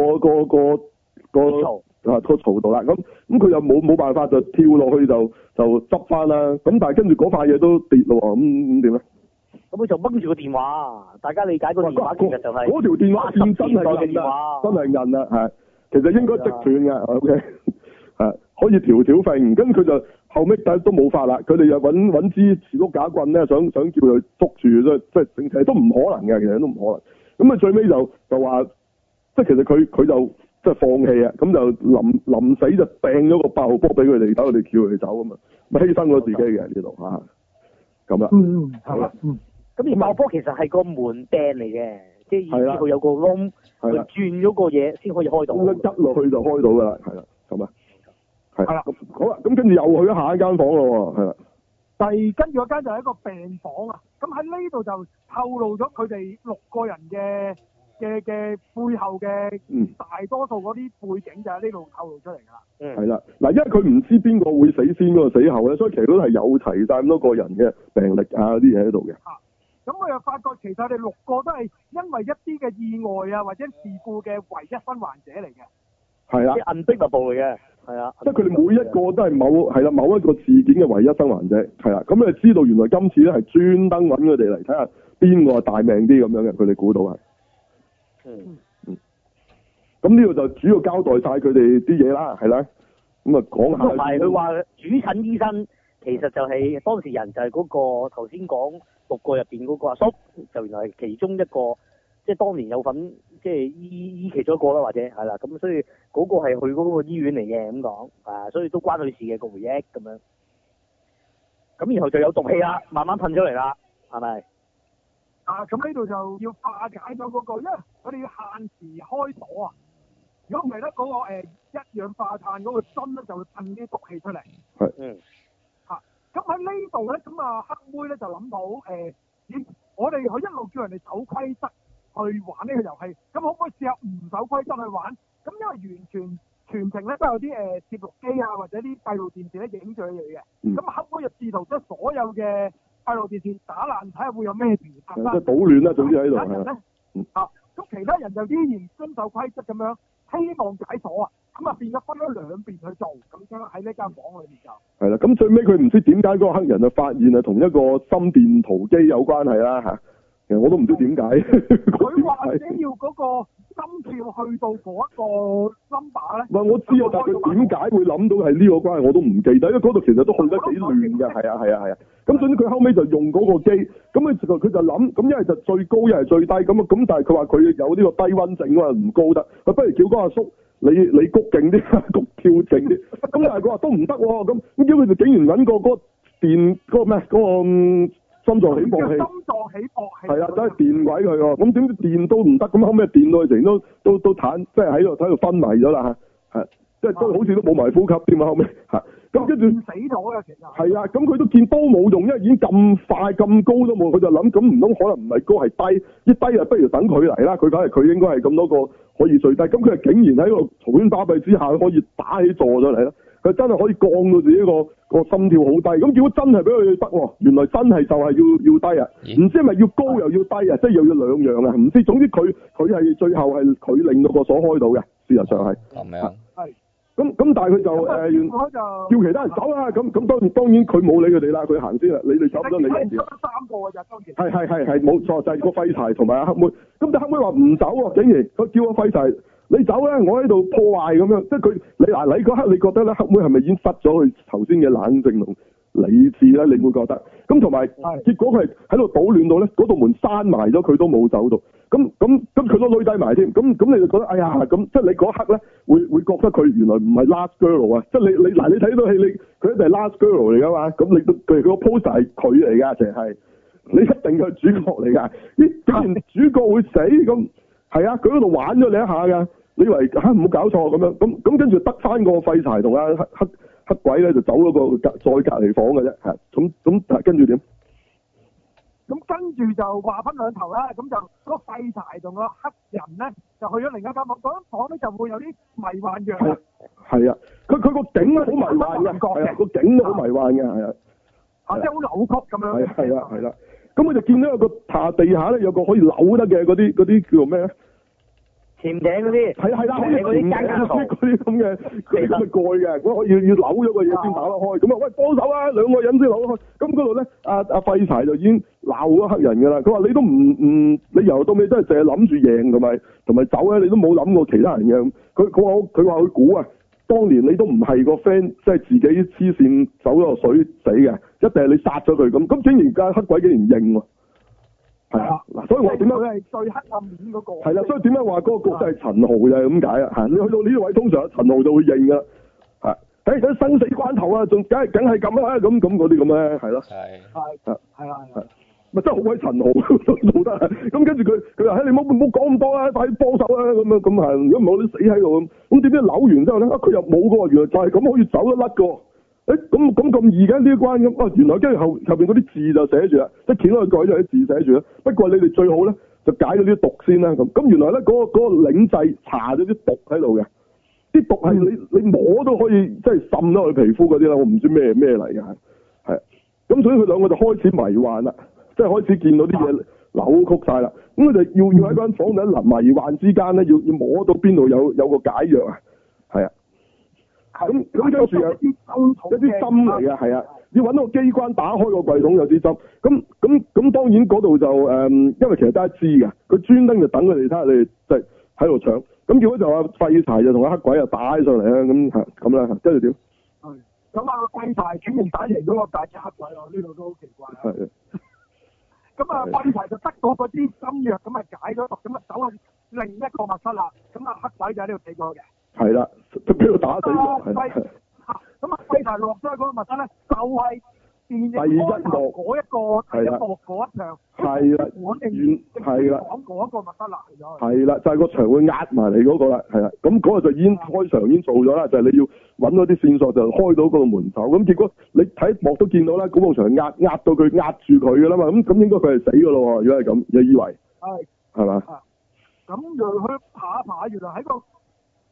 個槽度啦，咁佢又冇辦法就跳落去就執翻啦，咁但係跟住嗰塊嘢都跌咯喎，咁點咧？ 咁佢就掹住個電話，大家理解個電話其實就係嗰條電話線真係韌啦，真係韌啦，係，其實應該即斷嘅 ，OK， 係可以條揈，跟佢就後尾但都冇法啦，佢哋又揾支持碌架棍咧，想叫佢捉住，即係其實都唔可能嘅，其實都唔可能。咁啊最尾就話，即係其實佢就即係放棄啊，咁就臨死就掟咗個8號波俾佢哋，等佢哋叫佢哋走咁嘛，咪犧牲咗自己嘅呢度嚇，咁啦， 係啦， 咁而8號波其實係個門釘嚟嘅，即係意思佢有個窿，佢轉咗個嘢先可以開到。咁一落去就開到㗎啦，係啦，咁啊，係啦，好啦，咁跟住又去咗下一間房咯喎，係啦。 跟住嗰間就係一個病房啊，咁喺呢度就透露咗佢哋6個人嘅背後嘅大多數嗰啲背景就喺呢度透露出嚟㗎啦。 係啦，嗱，因為佢唔知邊個會死先，邊個死後咧，所以其實都係有齊晒咁多個人嘅病歷啊啲嘢喺度嘅。 咁我又發覺其實你6個都係因為一啲嘅意外啊或者事故嘅唯一生還者嚟嘅。 係啦。 啲 unbelievable 嚟嘅。係啊。 即係佢哋每一個都係某一個事件嘅唯一生還者。係啦。咁你知道原來今次咧係專登揾佢哋嚟睇下邊個係大命啲咁樣嘅，佢哋估到係。咁呢度就主要交代晒佢哋啲嘢啦，係啦。咁啊講下。 同埋佢話主診醫生其實就係當事人，就係嗰個頭先講6個入邊嗰個阿叔，就原來係其中一個，即係當年有份即係醫其中一個啦，或者係啦。咁所以嗰個係去嗰個醫院嚟嘅咁講，所以都關佢事嘅個回憶咁樣。咁然後就有毒氣啦，慢慢噴出嚟啦，係咪？ 咁呢度就要化解咗嗰個，因為我哋要限時開鎖啊。如果唔係咧，嗰個一氧化碳嗰個樽咧就會噴啲毒氣出嚟。 係。 咁喺呢度咧，咁啊黑妹咧就諗到我哋佢一路叫人哋守規則去玩呢個遊戲，咁可唔可以試下唔守規則去玩？咁因為完全全程咧都有啲攝錄機啊，或者啲閉路電視咧影住佢哋嘅。咁黑妹就試圖將所有嘅閉路電視打爛，睇下會有咩事發生。 即係搗亂啦，總之喺度咁其他人就依然遵守規則咁樣，希望解鎖啊。咁啊變咗分咗兩邊去做，咁樣喺呢間房裏面就。係啦， 咁最尾佢唔知點解嗰個黑人就發現係同一個心電圖機有關係啦嚇。其實我都唔知點解。 佢或者要嗰個心跳去到嗰一個 number 咧。 唔係我知啊，但係佢點解會諗到係呢個關係我都唔記得，因為嗰度其實都去得幾亂嘅，係啊。咁總之佢後尾就用嗰個機，咁佢就諗，咁一係就最高，一係最低，咁但係佢話佢有呢個低溫症啊，唔高得，佢不如叫嗰阿叔你谷勁啲，谷跳勁啲，咁但係佢話都唔得喎，咁叫佢就竟然揾個嗰個電嗰個咩嗰個。心臟起搏器，係啊，真係電鬼佢喎。咁點知電都唔得，咁後尾電到佢成都癱，即係喺度昏迷咗啦嚇，係即係都好似都冇埋呼吸添啊後尾嚇。咁跟住死咗嘅其實係啊，咁佢都見都冇用，因為已經咁快咁高都冇，佢就諗咁唔通可能唔係高係低，啲低啊不如等佢嚟啦。佢梗係佢應該係咁多個可以最低，咁佢竟然喺個嘈喧巴閉之下可以打起坐咗嚟啦。佢真係可以降到自己個心跳好低，咁結果真係俾佢得喎，原來真係就係要低啊，唔知係咪要高又要低啊，即係又要兩樣啊，唔知，總之佢係最後係佢令到個鎖開到嘅，事實上係。 咁樣。 係。 咁但係佢就叫其他人走啦，咁當然佢冇理佢哋啦，佢行先啦，你哋走咗你先。 得3個㗎咋當時。 係冇錯，就係個廢柴同埋阿黑妹，咁但黑妹話唔走喎，竟然佢叫個廢柴。你走咧，我喺度破壞咁樣，即係佢你嗰刻你覺得咧黑妹係咪已經失咗佢頭先嘅冷靜同理智咧？你會覺得咁同埋結果佢係喺度搗亂到咧，嗰道門閂埋咗，佢都冇走到，咁佢都攣低埋添，咁你就覺得哎呀咁，即係你嗰刻咧會覺得佢原來唔係 last girl 啊，即係你睇到戲佢一定係 last girl 嚟噶嘛，咁佢個 poster 係佢嚟噶，淨係你一定係主角嚟噶，竟然主角會死咁。係啊，佢喺度玩咗你一下㗎，你以為唔好搞錯咁樣，咁跟住得翻個廢柴同阿黑鬼咧就走咗個再隔離房嘅啫，係咁跟住點？ 咁跟住就話分兩頭啦，咁就嗰個廢柴同個黑人咧就去咗另一間房，嗰間房咧就會有啲迷幻藥。係啊，佢個景好迷幻嘅，係啊，個景都好迷幻嘅，係啊，即係好扭曲咁樣。係啦。咁佢就見到有個下地下咧有個可以扭得嘅嗰啲叫做咩咧？ 潛艇嗰啲。係啦，好似嗰啲嗰啲咁嘅蓋嘅，嗰可以要扭咗個嘢先打得開。咁啊，喂，幫手啊，兩個人先扭得開。咁嗰度咧，阿廢柴就已經鬧咗黑人㗎啦。佢話你都唔，你由到尾都係淨係諗住贏同埋走咧，你都冇諗過其他人嘅。佢話佢估啊。當年你都唔係個 friend，即係自己黐線走咗落水死嘅，一定係你殺咗佢咁竟然間黑鬼竟然認喎，係啊，嗱，所以我點解佢係最黑暗面嗰個？係啦，所以點解話嗰個角色係陳豪就係咁解啊？嚇，你去到呢位通常陳豪就會認㗎，係，喺生死關頭啊，仲梗係咁啦，咁嗰啲咁咧，係咯，係。咪真係好鬼陳豪都做得，咁跟住佢話：你唔好講咁多啦，快啲幫手啦！咁係，如果唔係我都死喺度咁點知扭完之後咧，佢又冇嘅喎，原來就係咁可以走得甩嘅。咁易嘅呢一關咁，原來跟住後邊嗰啲字就寫住啦，即係掀開佢改咗啲字寫住啦。不過你哋最好咧就解咗啲毒先啦。咁原來咧嗰個領製搽咗啲毒喺度嘅，啲毒係你摸都可以即係滲咗佢皮膚嗰啲啦。我唔知咩嚟嘅係，咁所以佢兩個就開始迷幻啦。即係開始見到啲嘢扭曲晒啦，咁佢就要喺間房度迷幻之間咧，要摸到邊度有個解藥啊，係啊，咁跟住有一啲針嚟嘅，係啊，要揾到個機關打開個櫃桶有啲針，咁當然嗰度就因為其實得一支嘅，佢專登就等佢哋睇下你哋即係喺度搶，咁結果就話廢柴就同阿黑鬼啊打起上嚟啦，咁啦，跟住點？咁啊，廢柴竟然打贏咗個大隻黑鬼喎，呢度都好奇怪。係。咁啊，廢柴就得到嗰啲針藥，咁啊解咗毒，咁啊走去另一個密室啦。咁啊黑鬼就喺呢度死咗嘅。係啦，就俾佢打死咗。咁啊廢柴落咗去嗰個密室咧，就係電影開頭嗰一幕嗰一場。係啦，係啦，講嗰一個密室啦，係啦，就係個牆會壓埋嚟嗰個啦，係啦。咁嗰個就已經開場已經做咗啦，就係你要揾嗰啲線索就開到嗰個門口。咁結果你睇幕都見到啦，嗰埲牆壓到佢壓住佢噶啦嘛。咁應該佢係死噶咯。如果係咁，你以為係嘛？咁就去爬一爬，原來喺個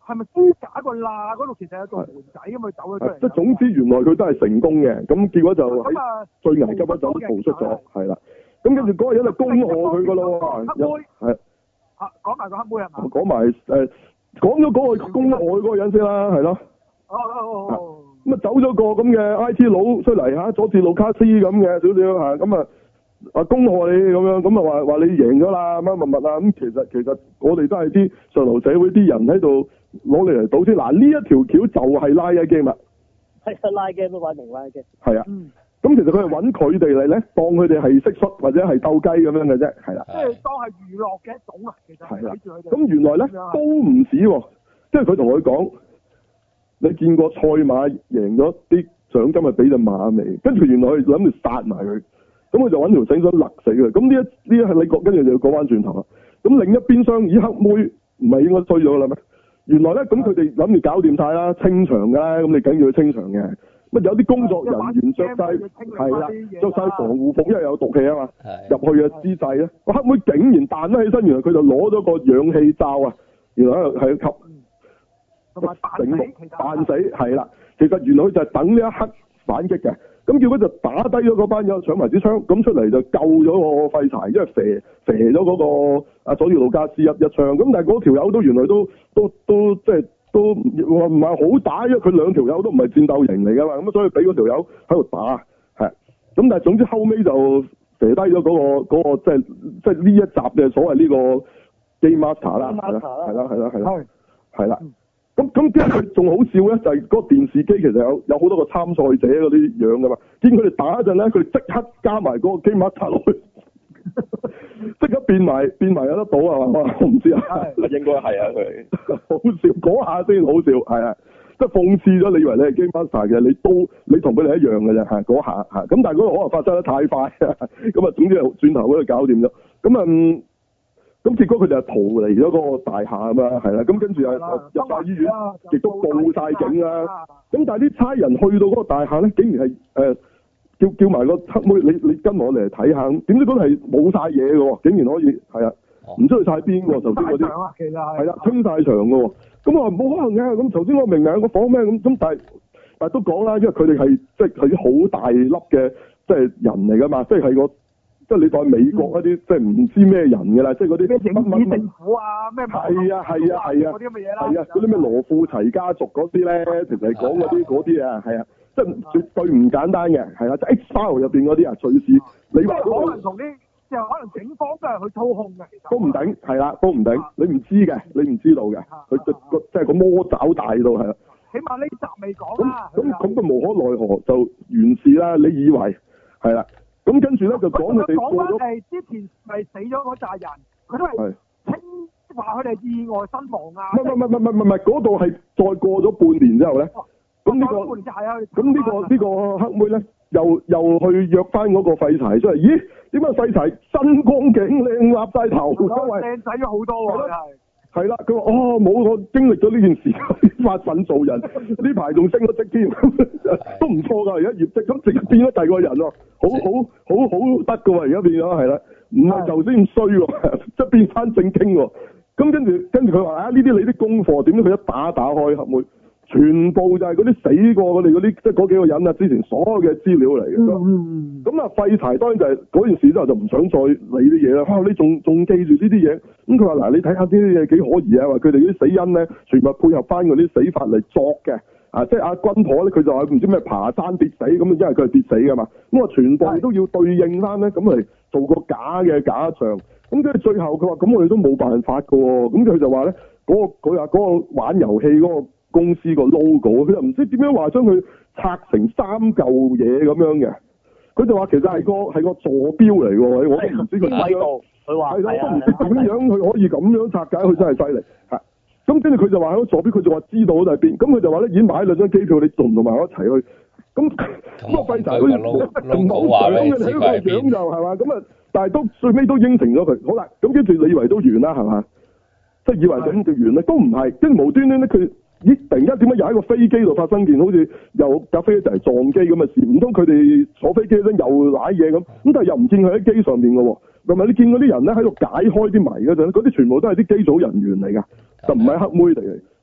係咪支架個罅嗰度其實有個門仔咁佢走咗出嚟？ 即係總之原來佢都係成功嘅，咁結果就喺最危急嗰陣都逃出咗，係啦。咁跟住嗰個人就恭賀佢噶咯喎，係講埋個黑妹係嘛？ 講埋講咗嗰個恭賀佢嗰個人先啦，係咯。咁啊走咗個咁嘅 IT 佬出嚟嚇，佐治魯卡斯咁嘅少少嚇，咁啊恭賀你咁樣，咁啊話你贏咗啦，乜啊，咁其實我哋都係啲上流社會啲人喺度攞你嚟賭先。嗱呢一條橋就係拉一 game 啦， 係拉 game 都玩明拉 game。 係啊，咁其實佢係揾佢哋嚟咧，當佢哋係蟋蟀或者係鬥雞咁樣嘅啫，係啦。 即係當係娛樂嘅一種啊，其實係啦。 咁原來咧都唔止喎，即係佢同佢講。你見過賽馬贏咗啲獎金係俾隻馬未？跟住原來佢諗住殺埋佢，咁佢就揾條繩想勒死佢。咁呢一係你講，跟住就要講翻轉頭啦。咁另一邊廂以黑妹唔係應該衰咗啦咩？原來咧咁佢哋諗住搞掂晒啦，清場㗎啦，咁你梗要去清場嘅。咁有啲工作人員着晒係啦，着晒防護服，因為有毒氣啊嘛。入去嘅姿勢咧，個黑妹竟然彈得起身，原來佢就攞咗個氧氣罩啊！原來係吸。醒目扮死係啦，其實原來佢就係等呢一刻反擊嘅，咁結果就打低咗嗰班友，搶埋支槍，咁出嚟就救咗個廢柴，因為射咗嗰個阿佐治魯加斯一槍，咁但係嗰條友都原來都即係都唔係好打，因為佢兩條友都唔係戰鬥型嚟噶嘛，咁所以俾嗰條友喺度打，係，咁但係總之後尾就射低咗嗰個即係呢一集嘅所謂呢個 Game Master 啦，係啦。咁點解佢仲好笑咧？就係嗰個電視機其實有好多個參賽者嗰啲樣噶嘛，見佢哋打一陣咧，佢即刻加埋嗰個 Game Master 落去，即刻變埋有得到係嘛？我唔知啊， 應該係啊佢。 好笑嗰下先好笑，係啊，即係諷刺咗你以為你係 Game Master 嘅，你同佢哋一樣嘅啫嚇，嗰下嚇，咁但係嗰個可能發生得太快，咁啊總之係轉頭嗰度搞掂咗，咁結果佢哋就逃離咗嗰個大廈啊嘛，係啦，咁跟住入晒醫院，亦都報晒警啦。咁但係啲差人去到嗰個大廈咧，竟然係叫埋個黑妹，你跟我嚟睇下，點知嗰度係冇晒嘢嘅喎，竟然可以係啊，唔知去晒邊喎，頭先嗰啲係啦，清晒場嘅喎。咁我話冇可能嘅，咁頭先我明明有個房咩咁，但係都講啦，因為佢哋係即係啲好大粒嘅即係人嚟㗎嘛，即係即係你當美國一啲即係唔知咩人㗎啦，即係嗰啲咩影子政府啊，咩係啊嗰啲咁嘅嘢啦， 係啊，嗰啲咩羅富齊家族嗰啲咧，其實係講嗰啲啊，係啊，即係絕對唔簡單嘅，係啊，即係 X-File 入邊嗰啲啊，隨時你話可能同啲即係可能警方都係去操控嘅，其實都唔定，係啦，都唔定，你唔知嘅，你唔知道嘅，佢即係個魔爪大到係啦。 起碼呢集未講啦。 咁佢無可奈何就完事啦，你以為係啦？咁跟住咧就講佢哋過咗之前咪死咗嗰扎人，佢都係稱話佢哋意外身亡啊。 唔係，嗰度係再過咗半年之後咧，咁呢個黑妹咧又去約翻嗰個廢柴出嚟，咦？點解廢柴身光頸靚立晒頭， 靚仔咗好多喎， 係啦，佢話冇我經歷咗呢件事，發奮做人，呢排仲升咗職添，都唔錯㗎。而家業績咁直接變咗第二個人喎，好得㗎喎，而家變咗係啦，唔係頭先咁衰喎，即係變翻正經喎。咁跟住佢話呢啲你啲功課，點解佢一打開黑妹，全部就係嗰啲死過我哋嗰啲即係嗰幾個人啊，之前所有嘅資料嚟嘅。咁廢柴當然就係嗰件事之後就唔想再理啲嘢啦。你仲記住呢啲嘢？咁佢話嗱，你睇下呢啲嘢幾可疑啊！話佢哋啲死因咧，全部配合翻嗰啲死法嚟作嘅。即係阿軍婆咧，佢就話唔知咩爬山跌死咁，因為佢係跌死噶嘛。咁全部都要對應翻咧，咁嚟做個假嘅假象。咁跟住最後佢話：咁我哋都冇辦法噶喎。咁佢就話咧，佢話嗰個玩遊戲嗰個公司個 logo，佢就唔知點樣話將佢拆成3嚿嘢咁樣嘅。佢就話其實係個坐標嚟嘅喎，我都唔知佢點樣。 佢話係啦，我都唔知點樣佢可以咁樣拆解，佢真係犀利嚇。咁跟住佢就話喺個坐標，佢就話知道喺邊。咁佢就話咧已經買兩張機票，你仲唔同埋我一齊去？咁個廢柴好似唔好想嘅，睇個樣就係嘛。咁但係都最尾都應承咗佢。好啦，咁跟住你以為都完啦係嘛？即係以為咁就完咧，都唔係。跟住無端端咧，佢突然間點解又喺個飛機度發生件好似又架飛機就係撞機咁嘅事？唔通佢哋坐飛機嗰陣又瀨嘢咁？咁但係又唔見佢喺機上面嘅喎。同埋你見嗰啲人咧喺度解開啲謎嗰陣，嗰啲全部都係啲機組人員嚟㗎，就唔係黑妹嚟嘅。咁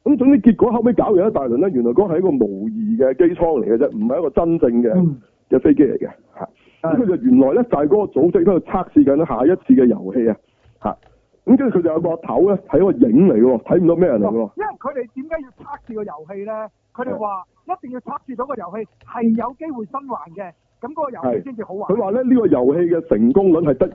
咁總之結果後尾搞完一大輪咧，原來嗰係一個模擬嘅機艙嚟嘅啫，唔係一個真正嘅飛機嚟嘅嚇。咁佢就原來咧就係嗰個組織喺度測試緊下一次嘅遊戲啊嚇。咁跟住佢就有個頭咧係一個影嚟喎，睇唔到咩人嚟喎。 因為佢哋點解要測試個遊戲咧？佢哋話一定要測試到個遊戲係有機會生還嘅，咁嗰個遊戲先至好玩。 佢話咧呢個遊戲嘅成功率係得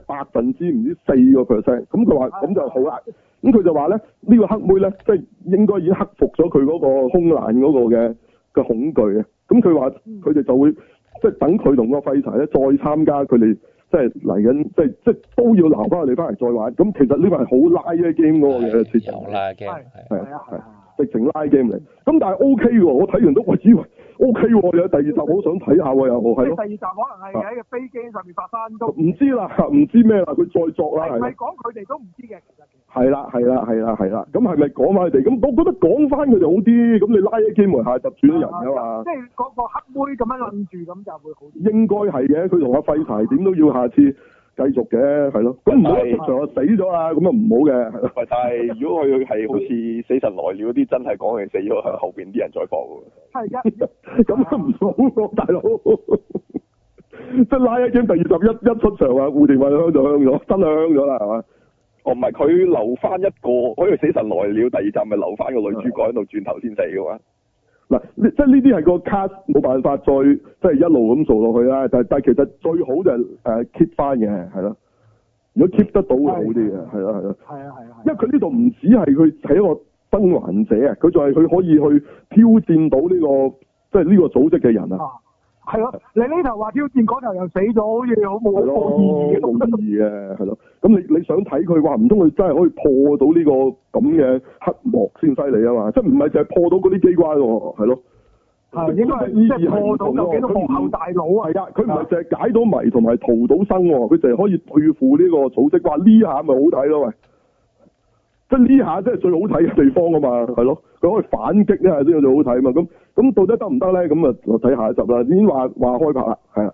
4%，咁佢話咁就好啦。咁佢就話咧呢個黑妹咧即係應該已經克服咗佢嗰個空難嗰個嘅恐懼啊。咁佢話佢哋就會即係等佢同個廢柴咧再參加佢哋即係嚟緊，即係都要留翻佢哋翻嚟再玩。咁其實呢個係好拉嘅 game 嗰個嘅設計。 有拉 game 係。直情拉 game 嚟，咁但係 O K 喎，我睇完都我以為 O K 喎，有第二集好想睇下喎又係咯。 第二集可能係喺個飛機上面發生都唔知啦，唔知咩啦，佢再作啦係。 係講佢哋都唔知嘅，其實。係啦，咁係咪講翻佢哋？咁我覺得講翻佢哋好啲，咁你拉 game 下集轉咗人㗎嘛。即係嗰個黑妹咁樣愣住咁就會好啲。 應該係嘅，佢同阿廢柴點都要下次。繼續嘅係咯，咁唔好一出場就死咗啦，咁啊唔好嘅。 喂，但係如果佢係好似死神來了嗰啲，真係講佢死咗，後邊啲人再放喎。 係嘅， 咁都唔好喎，大佬。即係拉一經第二集一出場啊，胡定慧香就香咗，真係香咗啦，係嘛？ 哦，唔係佢留翻一個，好似死神來了第二集咪留翻個女主角喺度轉頭先死嘅嘛。 嗱，即係呢啲係個 cast 冇辦法再即係一路咁做落去啦，但係其實最好就係keep 翻嘅，係咯。如果 keep 得到會好啲嘅，係咯。係啊。因為佢呢度唔止係佢係一個生還者啊，佢就係佢可以去挑戰到呢個即係呢個組織嘅人啊。 係咯，你呢頭話挑戰，嗰頭又死咗，好似好冇意義冇意義嘅，係咯。咁你想睇佢話唔通佢真係可以破到呢個咁嘅黑幕先犀利啊嘛？即係唔係淨係破到嗰啲機關喎？係咯。 係應該係即係破到有幾多幕後大佬啊？ 係啊，佢唔係淨係解到謎同埋逃到生喎，佢淨係可以對付呢個組織。話呢下咪好睇咯，喂！即係呢下真係最好睇嘅地方啊嘛，係咯，佢可以反擊呢下先最好睇啊嘛，咁到底得唔得咧？咁啊，我睇下一集啦，已經話開拍啦，係啊，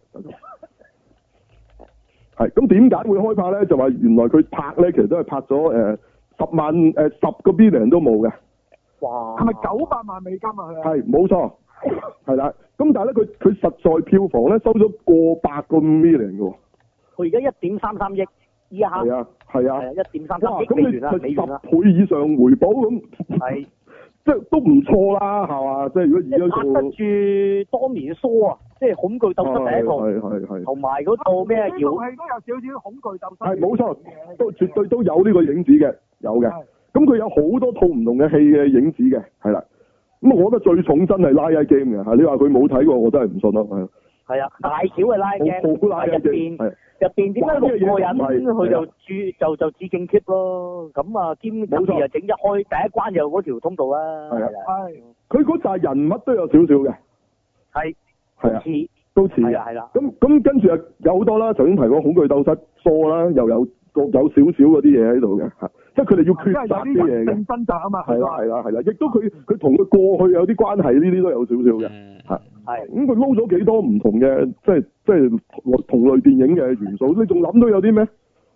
係咁點解會開拍咧？就話原來佢拍咧，其實都係拍咗10個 billion 都冇嘅。 哇！係咪900萬美金啊？佢係冇錯，係啦。咁但係咧，佢實在票房咧收咗過百個million 嘅喎。 佢而家1.33億。係啊，1.33億美元啦，美元啦 ，10倍以上回報咁， 係， 即係都唔錯啦，係嘛？即係如果而家拍得住當年疏啊，即係恐懼鬥室第一套， 係， 同埋嗰套咩呢套戲都有少少恐懼鬥室， 係冇錯，都絕對都有呢個影子嘅，有嘅。咁佢有好多套唔同嘅戲嘅影子嘅，係啦。咁我覺得最重真係拉 game 嘅，你話佢冇睇過，我真係唔信咯，係。 係啊，大橋係拉 game，入邊點解6個人佢就致敬 keep 咯，咁啊兼又整一開第一關就嗰條通道啦， 係佢嗰扎人物都有少少嘅， 係都似係啦， 咁跟住有好多啦，頭先提過恐懼鬥室疏啦，又有少少嗰啲嘢喺度嘅，即係佢哋要抉擇啲嘢嘅， 掙扎啊嘛， 係啦，亦都佢同佢過去有啲關係，呢啲都有少少嘅，係咁佢撈咗幾多唔同嘅，即係同類電影嘅元素，你仲諗到有啲咩？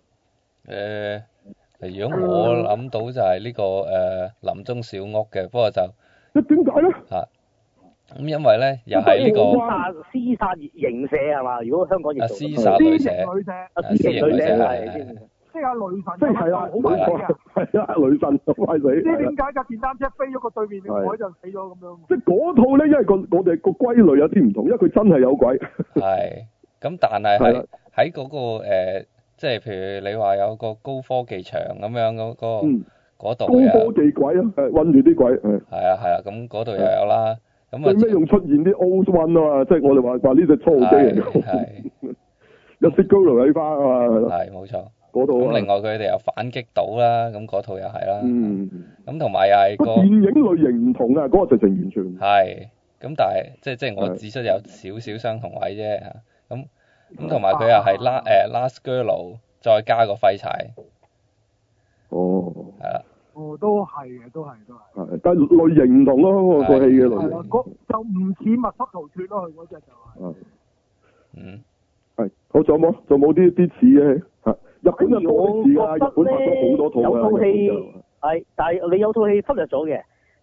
如果我諗到就係呢個林中小屋嘅，不過就點解咧？ 咁因為咧又係呢個屍殺營舍係嘛？如果香港譯做屍殺旅社， 屍殺旅社係。 即係阿雷神， 即係啦，好快係啊，雷神好快死。 唔知點解架電單車飛咗個對面嘅海就死咗咁樣。 即係嗰套咧，因為我哋個歸類有啲唔同，因為佢真係有鬼。 係，咁但係喺嗰個即係譬如你話有個高科技場咁樣嗰度高科技鬼啊，韞住啲鬼。 係啊，咁嗰度又有啦。咁最尾仲出現啲 Old One 啊嘛，即係我哋話呢隻初號機嚟嘅。 係。 有色高樓起花啊嘛， 係冇錯。 咁另外佢哋又反擊到啦，咁嗰套又係啦。咁同埋又係個電影類型唔同啊，嗰個直情完全。 係，咁但係即係我指出有少少相同位啫嚇。咁同埋佢又係Last Girl 再加個廢柴。 哦。係啦。 都係嘅，都係。 係，但係類型唔同咯，個戲嘅類型。 就唔似密室逃脫咯，佢嗰隻就係。 係，好仲有冇啲似嘅嚇？日本就多啲似啊，日本拍咗好多套啊。 有套戲係，但係你有套戲忽略咗嘅，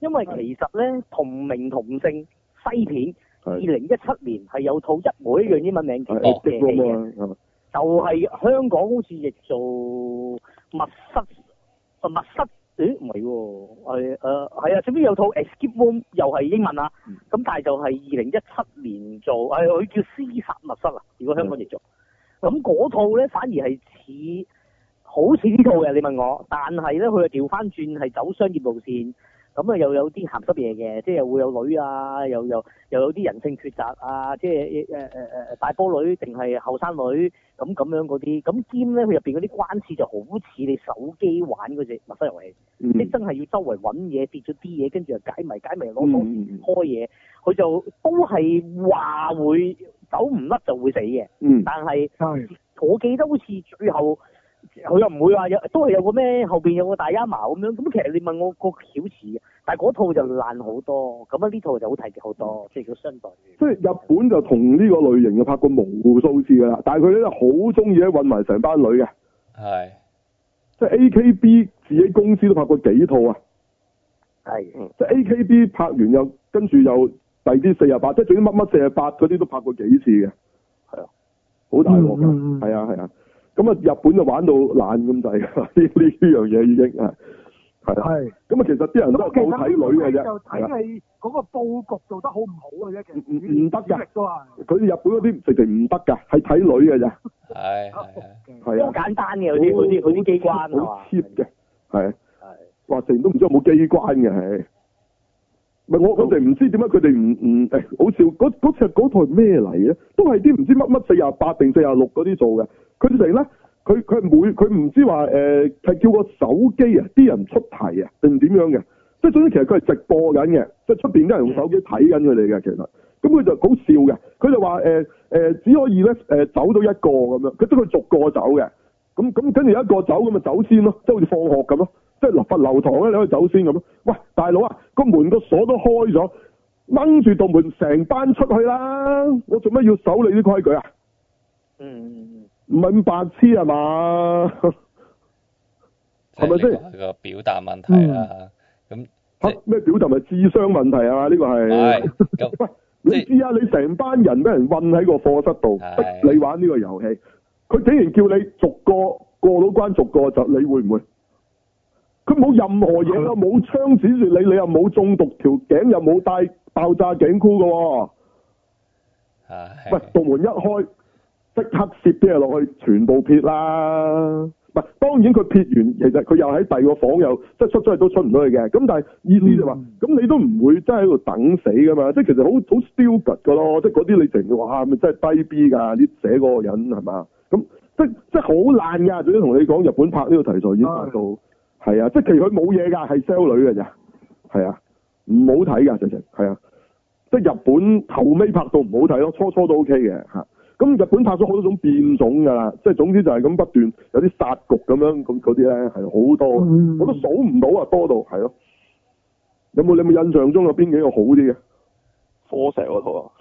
因為其實咧同名同姓西片2017年係有套一模一樣英文名叫嘅戲嘅，就係香港好似譯做密室。誒唔係喎，係啊，總之有套 Escape Room 又係英文啊，咁但係就係2017年做，佢叫屍殺密室啊，如果香港譯做，咁嗰套咧反而係好似呢套嘅，你問我，但係咧佢又調翻轉係走商業路線。咁啊又有啲鹹濕嘢嘅，即係又會有女啊，又有啲人性抉擇啊，即係大波女定係後生女咁樣嗰啲，咁兼咧佢入邊嗰啲關節就好似你手機玩嗰隻密室遊戲，即真係要周圍揾嘢跌咗啲嘢，跟住又解謎攞鎖匙開嘢，佢就都係話會走唔甩就會死嘅，但係我記得好似最後。佢又唔會話都係有個咩後邊有個大陰謀咁樣，咁其實你問我個橋似嘅，但係嗰套就爛好多，咁呢套就好睇嘅好多，即係叫相對。 即係日本就同呢個類型嘅拍過無數次㗎啦，但係佢咧好中意咧揾埋成班女嘅。係。即係 AKB 自己公司都拍過幾套啊。係。即係 AKB 拍完又跟住又第啲48，即係總之乜48嗰啲都拍過幾次嘅。係啊。好大鑊㗎。係啊。咁啊，日本就玩到爛咁滯㗎，呢樣嘢已經係啦。咁啊，其實啲人都係冇睇女嘅啫。就睇你嗰個佈局做得好唔好嘅啫。其實唔得㗎。佢哋日本嗰啲直情唔得㗎，係睇女嘅啫。係。好簡單嘅嗰啲機關係嘛。好 cheap 嘅。係。話成都唔知有冇機關嘅係。唔係我哋唔知點解佢哋唔好笑嗰台咩嚟嘅？都係啲唔知乜48定46嗰啲做嘅。佢哋咧，佢唔知話係叫個手機啊，啲人出題啊，定點樣嘅？即係總之其實佢係直播緊嘅，即係出邊啲人用手機睇緊佢哋嘅，其實咁佢就好笑嘅。佢就話只可以咧走到一個咁樣，佢即係佢逐個走嘅。咁跟住一個走咁咪走先咯，即係好似放學咁咯，即係罰留堂咧，你可以走先咁咯。喂，大佬啊，個門個鎖都開咗，掹住道門成班出去啦！我做咩要守你啲規矩啊？唔係咁白痴係嘛？係咪先？ 個表達問題啦，咁咩表達咪智商問題啊？呢個係喂，你知啊？你成班人俾人韞喺個課室度，逼你玩呢個遊戲，佢竟然叫你逐個過到關，逐個就你會唔會？佢冇任何嘢啊，冇槍指住你，你又冇中毒，條頸又冇帶爆炸頸箍噶喎。喂，道門一開。即刻攝啲嘢落去，全部撇啦！唔係，當然佢撇完，其實佢又喺第二個房又即係出咗去都出唔到去嘅。咁但係意思就話，咁你都唔會真係喺度等死噶嘛？即係其實好 stupid 噶咯，即係嗰啲你成日話咪真係低 B 㗎？啲寫嗰個人係嘛？咁即係好爛㗎！總之同你講，日本拍呢個題材已經拍到係啊！即係其實佢冇嘢㗎，係 sell 女㗎咋，係啊，唔好睇㗎，直情係啊！即係日本後尾拍到唔好睇咯，初都 OK 嘅嚇。咁日本拍咗好多種變種㗎啦，即係總之就係咁不斷有啲殺局咁樣咁嗰啲咧係好多，我都數唔到啊，多到係咯。你有冇印象中有邊幾個好啲嘅？ 科石嗰套啊？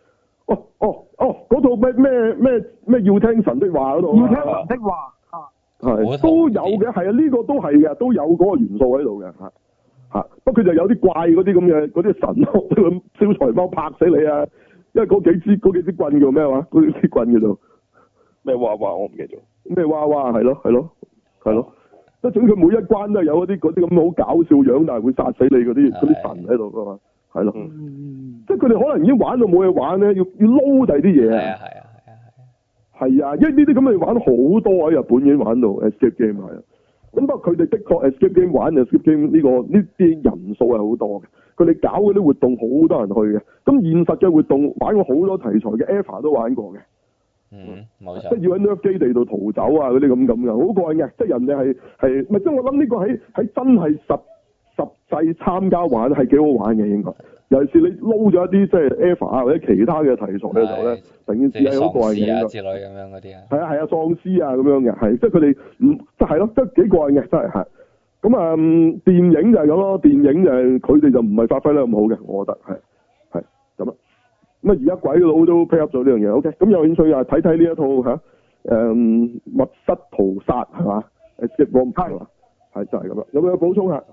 嗰套咩要聽神的話嗰套？要聽神的話係都有嘅，係啊，呢個都係嘅，都有嗰個元素喺度嘅嚇。不過佢就有啲怪嗰啲咁嘅嗰啲神咯，招財貓拍死你啊！因為嗰幾支棍叫咩話？嗰幾支棍叫做咩娃娃？我唔記得咗。 咩娃娃？係咯。即係總之佢每一關都係有嗰啲咁好搞笑樣，但係會殺死你嗰啲神喺度噶嘛？係咯。即係佢哋可能已經玩到冇嘢玩咧，要撈第啲嘢啊。係啊，因為呢啲咁嘅玩好多喺日本已經玩到 escape game 係啊。咁不過佢哋的確 escape game 玩 escape game 呢啲人數係好多嘅。佢哋搞嗰啲活動好多人去嘅，咁現實嘅活動玩過好多題材嘅 EVA 都玩過嘅， 冇錯， 即係要喺 Nerf 基地度逃走啊嗰啲咁嘅，好過癮嘅，即係人哋係咪即係我諗呢個喺真係實際參加玩係幾好玩嘅應該，尤其是你撈咗一啲即係 EVA 啊或者其他嘅題材嘅時候咧，成件事係好過癮嘅， 之類咁樣嗰啲啊， 係啊喪屍啊咁樣嘅，係即係佢哋即係咯，即係幾過癮嘅真係。咁電影就係咁咯，電影就係佢哋就唔係發揮得咁好嘅，我覺得係咁啊。咁而家鬼佬都 pick up 咗呢樣嘢 ，OK。咁有興趣啊，睇睇呢一套密室屠殺係嘛？Escape Room 係就係咁啦。有冇補充下？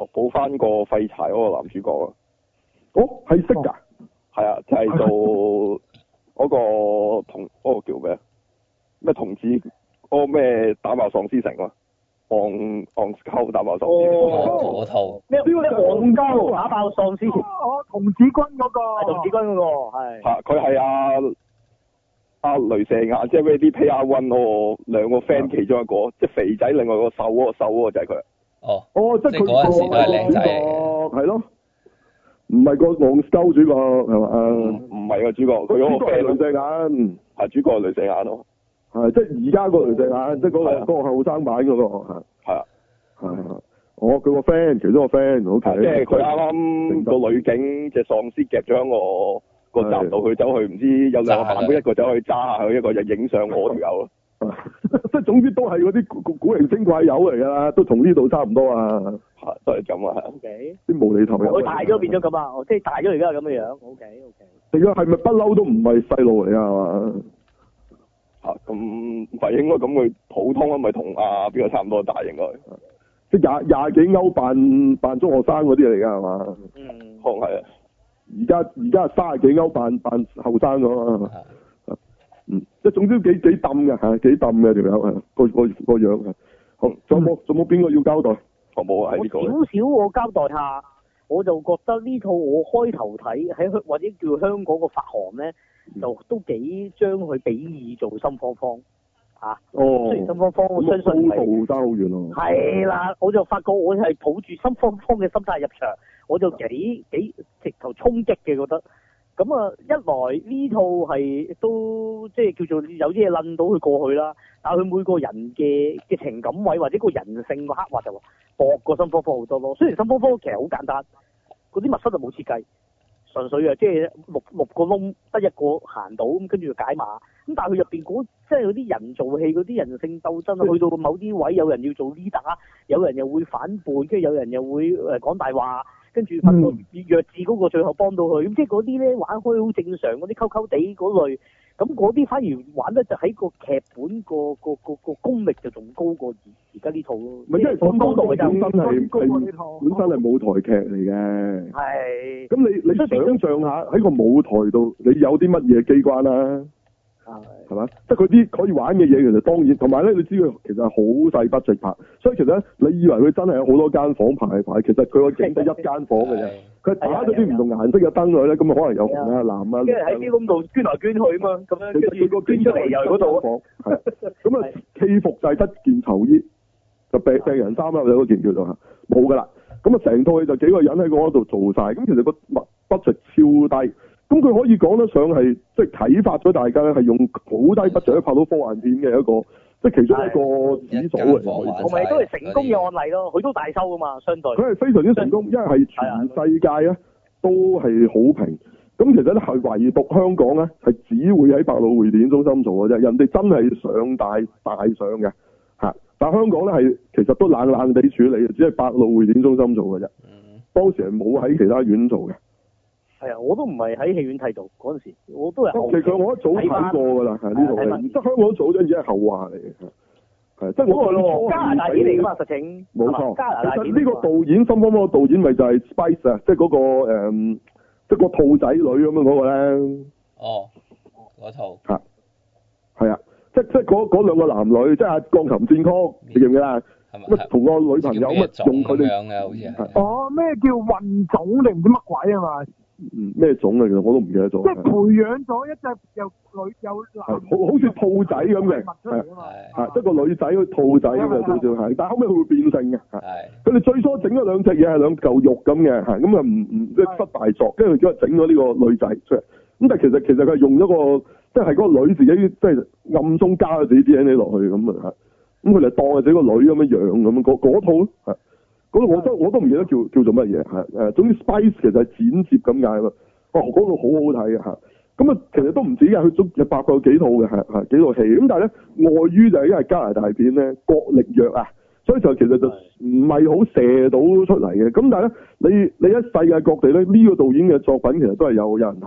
補翻個廢柴嗰個男主角啊。 哦，係識㗎。 係啊，就係做嗰個叫咩？咩同志嗰個咩打爆喪屍城啊？戇鳩打爆喪屍城。 嗰套。 咩戇鳩打爆喪屍城？ 童子軍嗰個。 童子軍嗰個係。 佢係阿雷射眼，即係 Ready Player One 嗰個兩個 friend 其中一個，即係肥仔，另外個瘦嗰個就係佢。 哦，即係佢嗰陣時都係靚仔係咯。唔係個戇鳩主角係嘛？ 唔係個主角，佢嗰個 friend 雷射眼。 係主角係雷射眼咯。 係即係而家個雷射眼，即係嗰個後生版嗰個係。 係啊。 係。佢個 friend，其中個 friend，好睇。 即係佢啱啱個女警隻喪屍夾咗喺個閘度，佢走去唔知有兩個版本，一個走去揸下佢，一個就影相我條友咯。 即係總之都係嗰啲古靈精怪友嚟㗎啦，都同呢度差唔多啊。 都係咁啊。 O K。 啲無厘頭佢大咗變咗咁啊！即係大咗而家係咁嘅樣。O K。 而家係咪不嬲都唔係細路嚟啊？係嘛？ 咁唔係應該咁，佢普通啊，咪同邊個差唔多大應該。 即係廿幾歐扮中學生嗰啲嚟㗎係嘛？ 可能係啊。 而家係30幾歐扮後生咗嘛？即係總之幾揼嘅嚇，幾揼嘅條友係個樣係。好，仲有冇邊個要交代？ 我冇啊，喺呢個。 少少我交代下，我就覺得呢套我開頭睇喺或者叫香港個發行咧，就都幾將佢比擬做心慌慌嚇。雖然心慌慌，我相信係。 高度爭好遠咯。 係啦，我就發覺我係抱住心慌慌嘅心態入場，我就幾直頭衝擊嘅覺得。咁啊，一來呢套係都即係叫做有啲嘢撚到佢過去啦，但係佢每個人嘅情感位或者個人性個刻畫就薄過心慌慌好多咯。雖然心慌慌其實好簡單，嗰啲密室就冇設計，純粹啊即係六個窿得一個行到咁，跟住就解碼。咁但係佢入邊即係嗰啲人造戲嗰啲人性鬥爭啊，去到某啲位有人要做 leader，有人又會反叛，跟住有人又會講大話。跟住發覺弱智嗰個最後幫到佢，咁即係嗰啲咧玩開好正常嗰啲溝溝地嗰類，咁嗰啲反而玩得就喺個劇本個功力就仲高過而家呢套咯。 唔係因為我高度本身係舞台劇嚟嘅。 係。 咁你想象下喺個舞台度，你有啲乜嘢機關啦？係嘛？即係佢啲可以玩嘅嘢，其實當然，同埋咧，你知佢其實係好細budget拍，所以其實咧，你以為佢真係有好多間房排，其實佢個景得一間房嘅啫。佢打咗啲唔同顏色嘅燈落去咧，咁啊可能有紅啊、藍啊。 跟住喺啲窿度捐來捐去啊嘛，咁樣跟住佢個捐出嚟又嗰度房。 係。咁啊，戲服就係得件囚衣，就病人衫啦，有嗰件叫做嚇，冇㗎啦。咁啊，成套戲就幾個人喺嗰度做晒，咁其實個budget超低。咁佢可以講得上係即係啟發咗大家咧，係用好低budget拍到科幻片嘅一個，即係其中一個指數嚟。 同埋都係成功嘅案例咯，佢都大收噶嘛，相對。佢係非常之成功，因為係全世界咧都係好評。咁其實咧係唯獨香港咧係只會喺百老匯電影中心做嘅啫，人哋真係上大上嘅嚇。但係香港咧係其實都冷冷地處理，只係百老匯電影中心做嘅啫。當時係冇喺其他院做嘅。 係啊，我都唔係喺戲院睇到嗰陣時，我都係。其實我一早睇過㗎啦，係呢套戲，即係香港早咗已經係後話嚟嘅，係即係我加拿大片嚟㗎嘛，實情。 冇錯。 加拿大片。 其實呢個導演心慌慌個導演咪就係 Spice 啊，即係嗰個即係個兔仔女咁樣嗰個咧。 哦，嗰套。 係啊，即係嗰兩個男女，即係鋼琴戰曲，你記唔記得啊？乜同個女朋友乜用佢哋？ 好似哦，咩叫混種定唔知乜鬼啊嘛？ 咩種嚟嘅？我都唔記得咗。 即係培養咗一隻有女有男， 好似兔仔咁嘅，係即係個女仔好似兔仔咁嘅少少係，但係後尾佢會變性嘅。係佢哋最初整咗兩隻嘢係兩嚿肉咁嘅，係咁啊唔即係失敗作，跟住佢整咗呢個女仔出嚟。咁但係其實佢係用咗個即係嗰個女自己即係暗中加咗自己 DNA 落去咁啊。咁佢哋當係自己個女咁樣樣咁嗰套係嗰套我都唔記得叫做乜嘢係總之 Spice 其實係剪接咁解嘛。嗰套好好睇嘅嚇。咁啊其實都唔止嘅，佢足有拍過幾套嘅係幾套戲。咁但係咧礙於就係因為加拿大片咧國力弱啊，所以就其實就唔係好射到出嚟嘅。咁但係咧你喺世界各地咧呢個導演嘅作品其實都係有人睇嘅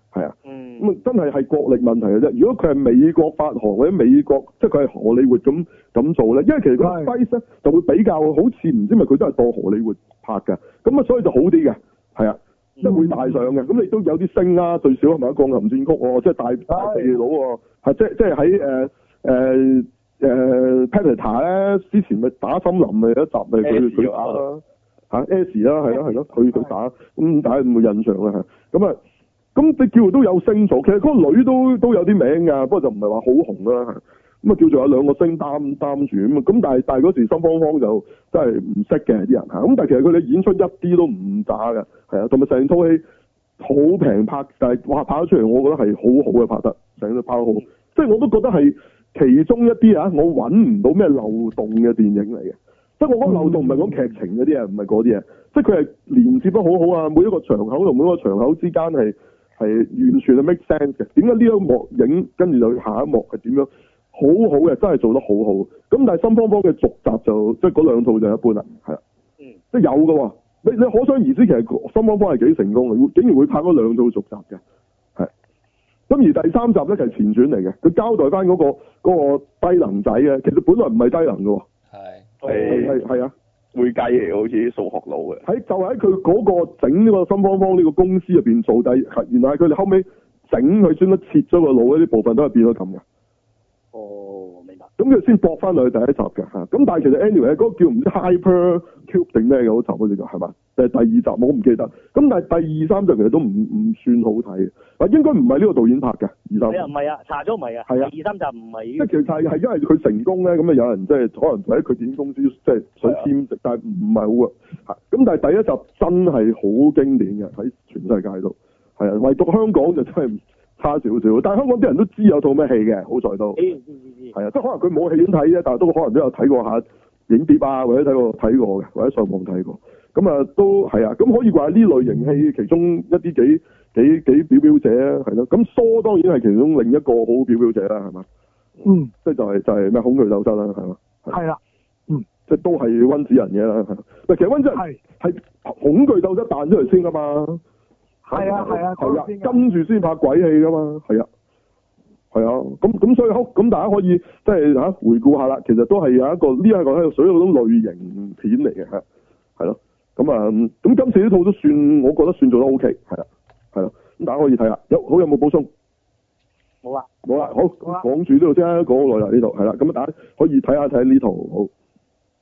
係啊。咁真係國力問題嘅啫。如果佢係美國發行或者美國，即係佢係荷里活咁做咧，因為其實個 size 咧就會比較好似唔知咪佢都係當荷里活拍㗎，咁啊所以就好啲嘅，係啊，即係會大上嘅。咁你都有啲星啦，最少係咪鋼琴戰曲喎，即係大地佬喎，係即係喺Predator 咧之前咪打森林咪有一集咪佢打啦嚇 S 啦係咯佢打咁大家唔會印象啦嚇咁啊。咁你叫做都有星座，其實嗰個女都有啲名㗎，不過就唔係話好紅啦。咁啊叫做有兩個星擔住咁但係嗰時心慌慌就真係唔識嘅啲人嚇。咁但係其實佢哋演出一啲都唔渣嘅，係啊，同埋成套戲好平拍，但係哇拍咗出嚟，我覺得係好好嘅拍得，成套拍得好，即係我都覺得係其中一啲我揾唔到咩漏洞嘅電影嚟嘅。即係我講漏洞唔係講劇情嗰啲唔係嗰啲即係佢係連接得好好啊，每一個場口同每一個場口之間係完全係 make sense 嘅。點解呢一幕影跟住就下一幕係點樣？好好嘅，真係做得好好。咁但係心慌慌嘅續集就即係嗰兩套就一般啦，係啦。即係有嘅喎。你可想而知，其實心慌慌係幾成功嘅，竟然會拍嗰兩套續集嘅。係。咁而第三集咧，其實前傳嚟嘅，佢交代翻嗰個低能仔嘅，其實本來唔係低能嘅喎。係啊。 會計嚟，好似數學佬嘅。就喺佢嗰個整呢個心慌慌呢個公司入邊做，但係原來係佢哋後尾整佢專登切咗個腦，呢啲部分都係變咗咁嘅。 哦，明白。咁佢先駁翻落去第一集嘅嚇。咁但係其實 anyway 嗰個叫唔知 Hyper Cube 定咩嘅嗰集嗰隻㗎係嘛？就係第二集我唔記得。咁但係第二三集其實都唔算好睇嘅。應該唔係呢個導演拍嘅二三集。唔係啊，查咗唔係啊。係啊。二三集唔係。即係其實係因為佢成功咧，咁啊有人即係可能喺佢電影公司即係想簽值，但係唔係好啊。咁但係第一集真係好經典嘅喺全世界度。係啊，唯獨香港就真係差少少。但係香港啲人都知有套咩戲嘅，好在都。係啊，即係可能佢冇戲院睇啫，但係都可能都有睇過下影碟啊，或者睇過嘅，或者上網睇過。咁啊都係啊，咁可以話呢類型戲其中一啲幾表表者啊，係咯。咁疏當然係其中另一個好表表者啦，係嘛？即係就係咩恐懼鬥室啦，係嘛？ 係啦。 即係都係溫子仁嘅啦。其實溫子仁係恐懼鬥室彈出嚟先噶嘛。 係啊， 跟住先拍鬼戲噶嘛，係啊，咁所以好，咁大家可以即係回顧下啦。其實都係有一個呢一個喺度屬於嗰種類型片嚟嘅，係咯。咁今次呢套都算，我覺得算做得 OK，係啦，咁大家可以睇下。有冇補充？ 冇啦， 好，講住呢度先，講好耐啦呢度，係啦。咁大家可以睇呢套，好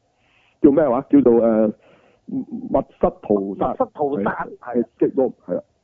叫咩話？叫做密室屠殺， 係激多，係啦。